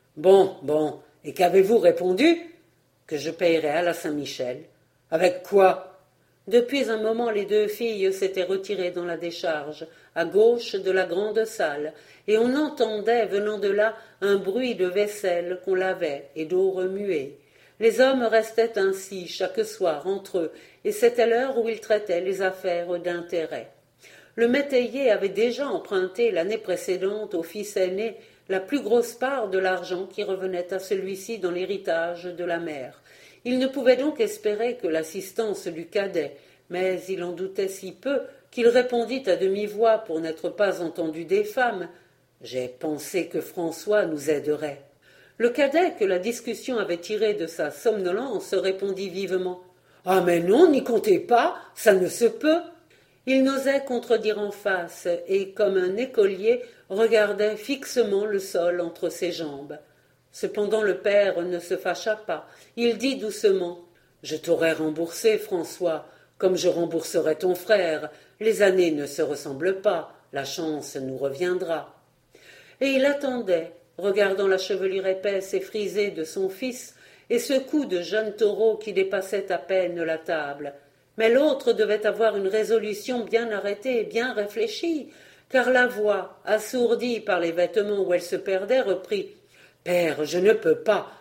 Bon, et qu'avez-vous répondu? Que je payerais à la Saint-Michel. Avec quoi? Depuis un moment, les 2 filles s'étaient retirées dans la décharge, à gauche de la grande salle, et on entendait, venant de là, un bruit de vaisselle qu'on lavait et d'eau remuée. Les hommes restaient ainsi chaque soir entre eux, et c'était l'heure où ils traitaient les affaires d'intérêt. Le métayer avait déjà emprunté l'année précédente au fils aîné la plus grosse part de l'argent qui revenait à celui-ci dans l'héritage de la mère. Il ne pouvait donc espérer que l'assistance du cadet, mais il en doutait si peu qu'il répondit à demi-voix pour n'être pas entendu des femmes. « J'ai pensé que François nous aiderait. » Le cadet, que la discussion avait tiré de sa somnolence, répondit vivement. « Ah mais non, n'y comptez pas, ça ne se peut. » Il n'osait contredire en face, et, comme un écolier, regardait fixement le sol entre ses jambes. Cependant le père ne se fâcha pas. Il dit doucement. « Je t'aurais remboursé, François, comme je rembourserai ton frère. Les années ne se ressemblent pas, la chance nous reviendra. » Et il attendait, regardant la chevelure épaisse et frisée de son fils, et ce cou de jeune taureau qui dépassait à peine la table. Mais l'autre devait avoir une résolution bien arrêtée et bien réfléchie, car la voix, assourdie par les vêtements où elle se perdait, reprit. « Père, je ne peux pas.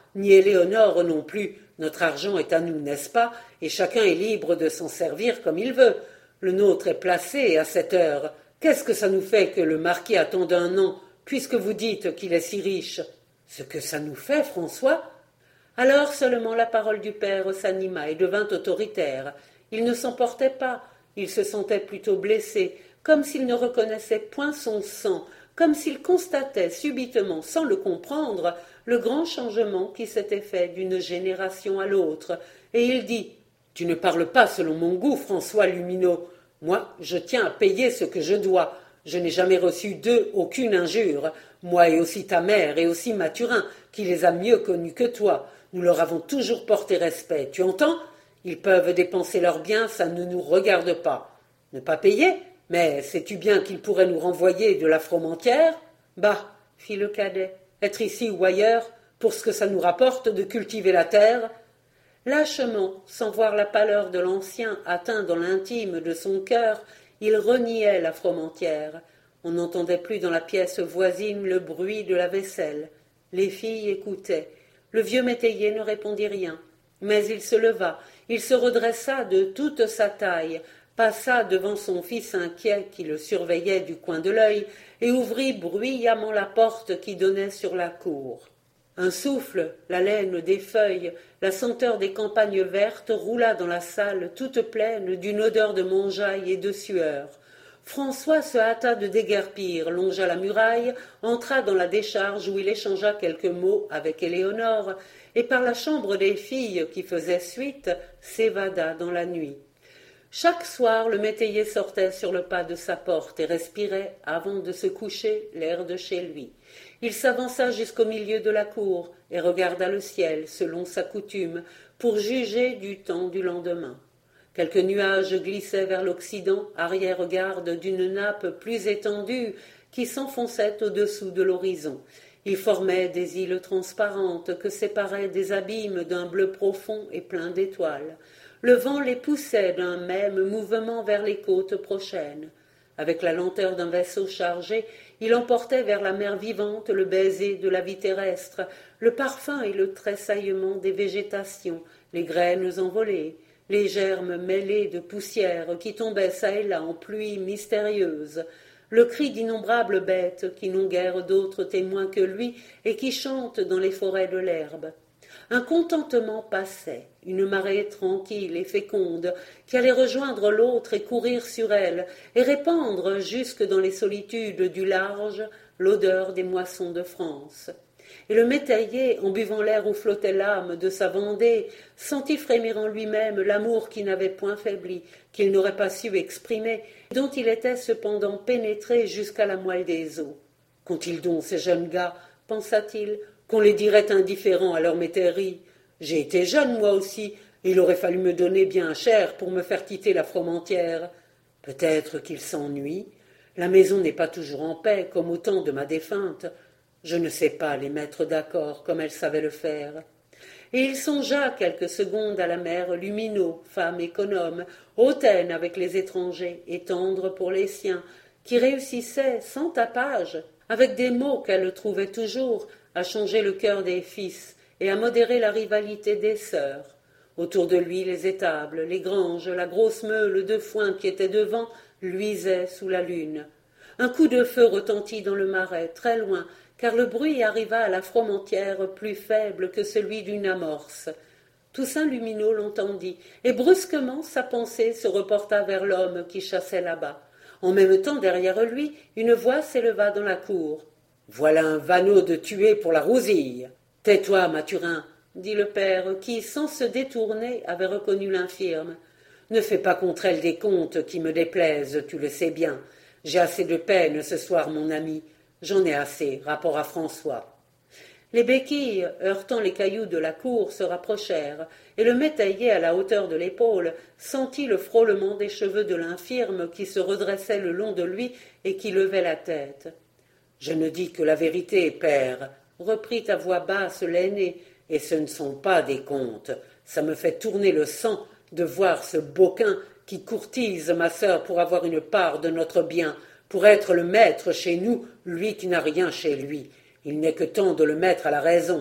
ni Éléonore non plus. Notre argent est à nous, n'est-ce pas, et chacun est libre de s'en servir comme il veut. Le nôtre est placé à cette heure. Qu'est-ce que ça nous fait que le marquis attende un an, puisque vous dites qu'il est si riche? Ce que ça nous fait, François? Alors seulement la parole du père s'anima et devint autoritaire. Il ne s'emportait pas, il se sentait plutôt blessé, comme s'il ne reconnaissait point son sang, comme s'il constatait subitement, sans le comprendre, le grand changement qui s'était fait d'une génération à l'autre, et il dit « Tu ne parles pas selon mon goût, François Lumineau. Moi, je tiens à payer ce que je dois. Je n'ai jamais reçu d'eux aucune injure. Moi et aussi ta mère et aussi Mathurin, qui les a mieux connus que toi. Nous leur avons toujours porté respect. Tu entends? Ils peuvent dépenser leurs biens, ça ne nous regarde pas. Ne pas payer? Mais sais-tu bien qu'ils pourraient nous renvoyer de la Froment-Tiers? Bah, fit le cadet, être ici ou ailleurs, pour ce que ça nous rapporte de cultiver la terre. Lâchement, sans voir la pâleur de l'ancien atteint dans l'intime de son cœur, il reniait la Froment-Tiers. On n'entendait plus dans la pièce voisine le bruit de la vaisselle. Les filles écoutaient. Le vieux métayer ne répondit rien. Mais il se leva, il se redressa de toute sa taille, passa devant son fils inquiet qui le surveillait du coin de l'œil, et ouvrit bruyamment la porte qui donnait sur la cour. Un souffle, la laine des feuilles, la senteur des campagnes vertes roula dans la salle toute pleine d'une odeur de mangeaille et de sueur. François se hâta de déguerpir, longea la muraille, entra dans la décharge où il échangea quelques mots avec Éléonore, et par la chambre des filles qui faisait suite, s'évada dans la nuit. Chaque soir, le métayer sortait sur le pas de sa porte et respirait, avant de se coucher, l'air de chez lui. Il s'avança jusqu'au milieu de la cour et regarda le ciel, selon sa coutume, pour juger du temps du lendemain. Quelques nuages glissaient vers l'Occident, arrière-garde d'une nappe plus étendue qui s'enfonçait au-dessous de l'horizon. Ils formaient des îles transparentes que séparaient des abîmes d'un bleu profond et plein d'étoiles. Le vent les poussait d'un même mouvement vers les côtes prochaines. Avec la lenteur d'un vaisseau chargé, il emportait vers la mer vivante le baiser de la vie terrestre, le parfum et le tressaillement des végétations, les graines envolées, les germes mêlés de poussière qui tombaient çà et là en pluie mystérieuse, le cri d'innombrables bêtes qui n'ont guère d'autres témoins que lui et qui chantent dans les forêts de l'herbe. Un contentement passait, une marée tranquille et féconde qui allait rejoindre l'autre et courir sur elle et répandre jusque dans les solitudes du large l'odeur des moissons de France. Et le métayer, en buvant l'air où flottait l'âme de sa Vendée, sentit frémir en lui-même l'amour qui n'avait point faibli, qu'il n'aurait pas su exprimer, dont il était cependant pénétré jusqu'à la moelle des os. Qu'ont-ils donc, ces jeunes gars, pensa-t-il, qu'on les dirait indifférents à leur métairie? J'ai été jeune, moi aussi, et il aurait fallu me donner bien cher pour me faire quitter la Froment-Tiers. Peut-être qu'ils s'ennuient. La maison n'est pas toujours en paix, comme au temps de ma défunte. Je ne sais pas les mettre d'accord comme elle savait le faire. Et il songea quelques secondes à la mère Lumineau, femme économe, hautaine avec les étrangers et tendre pour les siens, qui réussissait, sans tapage, avec des mots qu'elle trouvait toujours, à changer le cœur des fils et à modérer la rivalité des sœurs. Autour de lui, les étables, les granges, la grosse meule de foin qui était devant luisaient sous la lune. Un coup de feu retentit dans le marais, très loin, car le bruit arriva à la Froment-Tiers plus faible que celui d'une amorce. Toussaint Lumineau l'entendit, et brusquement sa pensée se reporta vers l'homme qui chassait là-bas. En même temps, derrière lui, une voix s'éleva dans la cour. « Voilà un vanneau de tuer pour la rousille. Tais-toi, Mathurin, dit le père, qui, sans se détourner, avait reconnu l'infirme. Ne fais pas contre elle des contes qui me déplaisent, tu le sais bien. J'ai assez de peine ce soir, mon ami. J'en ai assez, rapport à François. » Les béquilles, heurtant les cailloux de la cour, se rapprochèrent, et le métayer, à la hauteur de l'épaule, sentit le frôlement des cheveux de l'infirme qui se redressait le long de lui et qui levait la tête. « Je ne dis que la vérité, père, » reprit à voix basse l'aîné, « et ce ne sont pas des contes. Ça me fait tourner le sang de voir ce boquin qui courtise ma sœur pour avoir une part de notre bien, pour être le maître chez nous, lui qui n'a rien chez lui. Il n'est que temps de le mettre à la raison.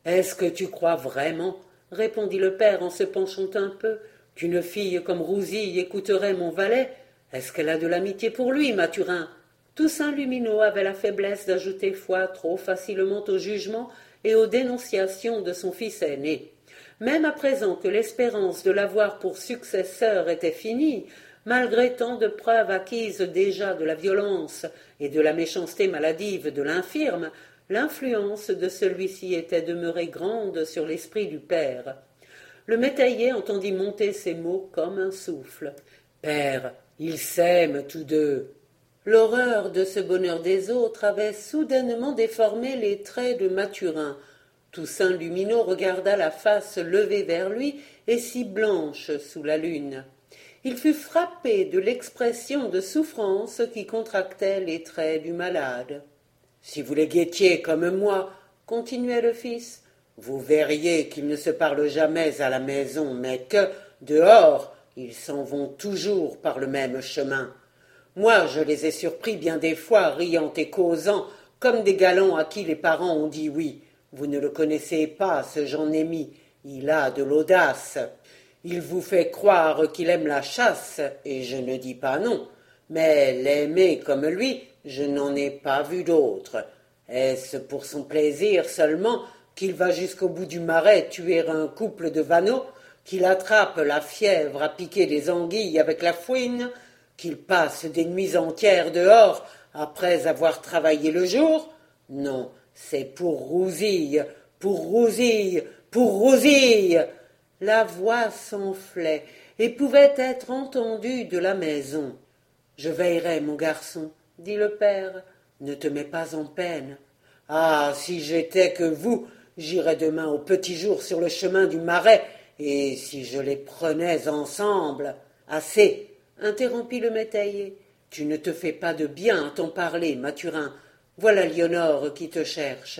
Est-ce que tu crois vraiment, répondit le père en se penchant un peu, qu'une fille comme Rousille écouterait mon valet? Est-ce qu'elle a de l'amitié pour lui, Mathurin? Toussaint Lumineau avait la faiblesse d'ajouter foi trop facilement au jugement et aux dénonciations de son fils aîné. Même à présent que l'espérance de l'avoir pour successeur était finie, malgré tant de preuves acquises déjà de la violence et de la méchanceté maladive de l'infirme, l'influence de celui-ci était demeurée grande sur l'esprit du père. Le métayer entendit monter ces mots comme un souffle. « Père, ils s'aiment tous deux. » L'horreur de ce bonheur des autres avait soudainement déformé les traits de Mathurin. Toussaint Lumineau regarda la face levée vers lui et si blanche sous la lune. Il fut frappé de l'expression de souffrance qui contractait les traits du malade. « Si vous les guettiez comme moi, continuait le fils, vous verriez qu'ils ne se parlent jamais à la maison, mais que, dehors, ils s'en vont toujours par le même chemin. Moi, je les ai surpris bien des fois, riant et causant, comme des galants à qui les parents ont dit oui. Vous ne le connaissez pas, ce Jean Némy, il a de l'audace. Il vous fait croire qu'il aime la chasse, et je ne dis pas non. Mais l'aimer comme lui, je n'en ai pas vu d'autre. Est-ce pour son plaisir seulement qu'il va jusqu'au bout du marais tuer un couple de vanneaux, qu'il attrape la fièvre à piquer des anguilles avec la fouine, qu'il passe des nuits entières dehors après avoir travaillé le jour? Non, c'est pour Rousille, pour Rousille, pour Rousille. La voix s'enflait et pouvait être entendue de la maison. « Je veillerai, mon garçon, dit le père, ne te mets pas en peine. Ah, si j'étais que vous, j'irais demain au petit jour sur le chemin du marais, et si je les prenais ensemble. Assez, interrompit le métayer. Tu ne te fais pas de bien à t'en parler, Mathurin. Voilà Léonore qui te cherche.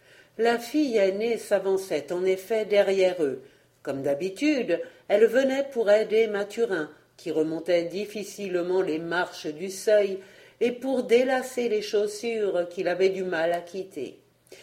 La fille aînée s'avançait en effet derrière eux. Comme d'habitude, elle venait pour aider Mathurin, qui remontait difficilement les marches du seuil, et pour délacer les chaussures qu'il avait du mal à quitter.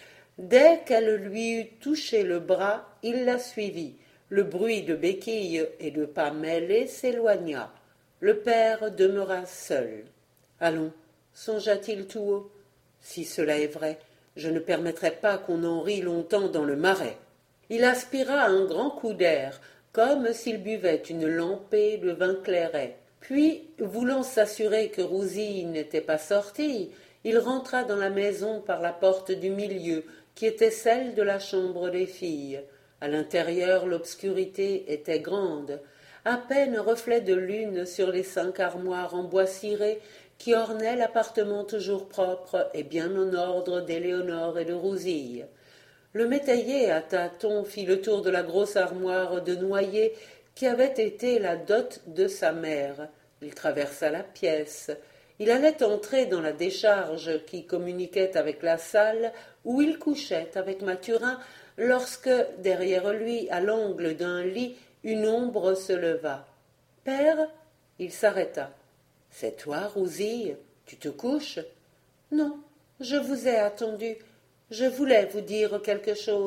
Dès qu'elle lui eut touché le bras, il la suivit. Le bruit de béquilles et de pas mêlés s'éloigna. Le père demeura seul. « Allons, songea-t-il tout haut. Si cela est vrai, je ne permettrai pas qu'on en rie longtemps dans le marais. » Il aspira un grand coup d'air, comme s'il buvait une lampée de vin clairet. Puis, voulant s'assurer que Rousille n'était pas sortie, il rentra dans la maison par la porte du milieu, qui était celle de la chambre des filles. À l'intérieur, l'obscurité était grande. À peine un reflet de lune sur les 5 armoires en bois ciré qui ornaient l'appartement toujours propre et bien en ordre d'Éléonore et de Rousille. Le métayer à tâtons fit le tour de la grosse armoire de noyer qui avait été la dot de sa mère. Il traversa la pièce. Il allait entrer dans la décharge qui communiquait avec la salle où il couchait avec Mathurin lorsque, derrière lui, à l'angle d'un lit, une ombre se leva. « Père ?» Il s'arrêta. « C'est toi, Rousille? Tu te couches ?»« Non, je vous ai attendu. Je voulais vous dire quelque chose. »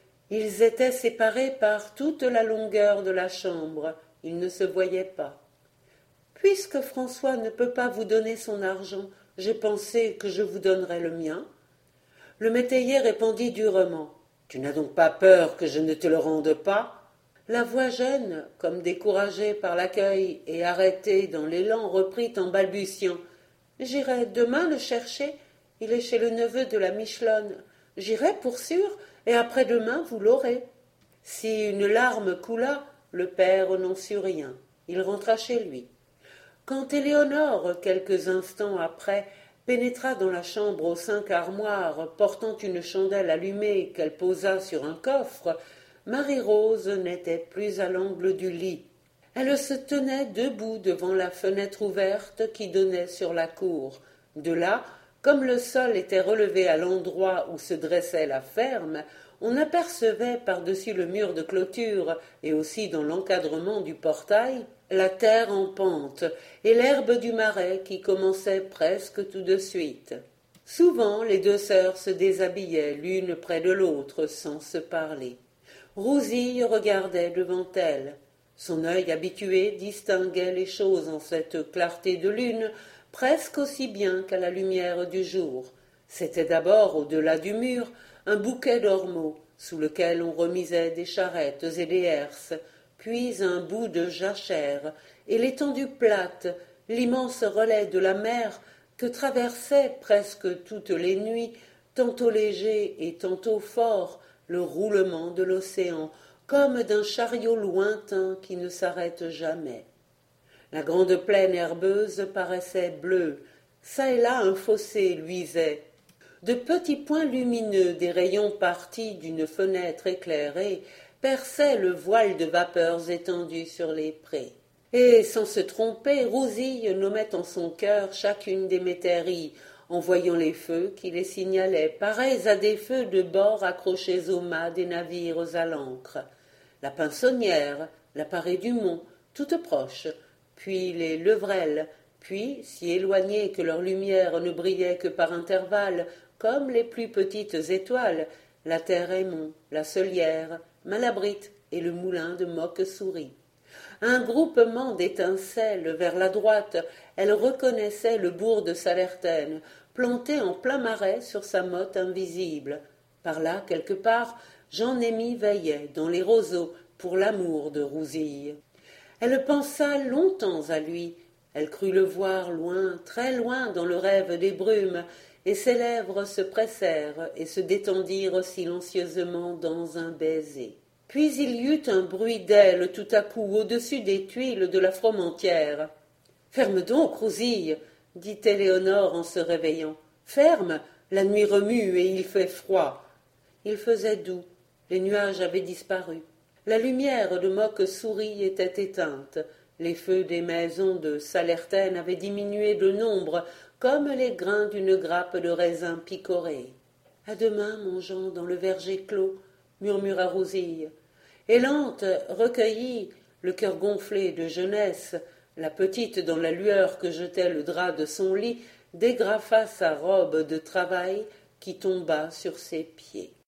Ils étaient séparés par toute la longueur de la chambre. Ils ne se voyaient pas. « Puisque François ne peut pas vous donner son argent, j'ai pensé que je vous donnerais le mien. » Le métayer répondit durement. « Tu n'as donc pas peur que je ne te le rende pas ?» La voix jeune, comme découragée par l'accueil et arrêtée dans l'élan, reprit en balbutiant. « J'irai demain le chercher. Il est chez le neveu de la Michelaine. J'irai pour sûr, et après-demain vous l'aurez. » Si une larme coula, le père n'en sut rien. Il rentra chez lui. Quand Éléonore, quelques instants après, pénétra dans la chambre aux 5 armoires, portant une chandelle allumée qu'elle posa sur un coffre, Marie-Rose n'était plus à l'angle du lit. Elle se tenait debout devant la fenêtre ouverte qui donnait sur la cour. De là, comme le sol était relevé à l'endroit où se dressait la ferme, on apercevait par-dessus le mur de clôture et aussi dans l'encadrement du portail la terre en pente et l'herbe du marais qui commençait presque tout de suite. Souvent les deux sœurs se déshabillaient l'une près de l'autre sans se parler. Rousille regardait devant elle. Son œil habitué distinguait les choses en cette clarté de lune presque aussi bien qu'à la lumière du jour. C'était d'abord, au-delà du mur, un bouquet d'ormeaux, sous lequel on remisait des charrettes et des herses, puis un bout de jachère, et l'étendue plate, l'immense relais de la mer que traversait presque toutes les nuits, tantôt léger et tantôt fort, le roulement de l'océan, comme d'un chariot lointain qui ne s'arrête jamais. La grande plaine herbeuse paraissait bleue, çà et là un fossé luisait. De petits points lumineux des rayons partis d'une fenêtre éclairée perçaient le voile de vapeurs étendu sur les prés. Et, sans se tromper, Rousille nommait en son cœur chacune des métairies, en voyant les feux qui les signalaient, pareils à des feux de bord accrochés au mât des navires à l'ancre. La Pinsonnière, la Parée du Mont, toutes proches, puis les Levrelles, puis, si éloignées que leur lumière ne brillait que par intervalles, comme les plus petites étoiles, la Terre-Aymon, la Solière, Malabrite et le moulin de Moque-Souris. Un groupement d'étincelles vers la droite, elle reconnaissait le bourg de Salertaine, planté en plein marais sur sa motte invisible. Par là, quelque part, Jean-Némy veillait dans les roseaux pour l'amour de Rousille. Elle pensa longtemps à lui, elle crut le voir loin, très loin dans le rêve des brumes, et ses lèvres se pressèrent et se détendirent silencieusement dans un baiser. Puis il y eut un bruit d'ailes tout à coup au-dessus des tuiles de la Fromentieère. « Ferme donc, Rousille !» dit Éléonore en se réveillant. « Ferme, la nuit remue et il fait froid. » Il faisait doux, les nuages avaient disparu. La lumière de Moque-Souris était éteinte, les feux des maisons de Salertaine avaient diminué de nombre, comme les grains d'une grappe de raisin picoré. « À demain, mon Jean, dans le verger clos, » murmura Rousille. Et lente, recueillie, le cœur gonflé de jeunesse, la petite, dans la lueur que jetait le drap de son lit, dégrafa sa robe de travail qui tomba sur ses pieds.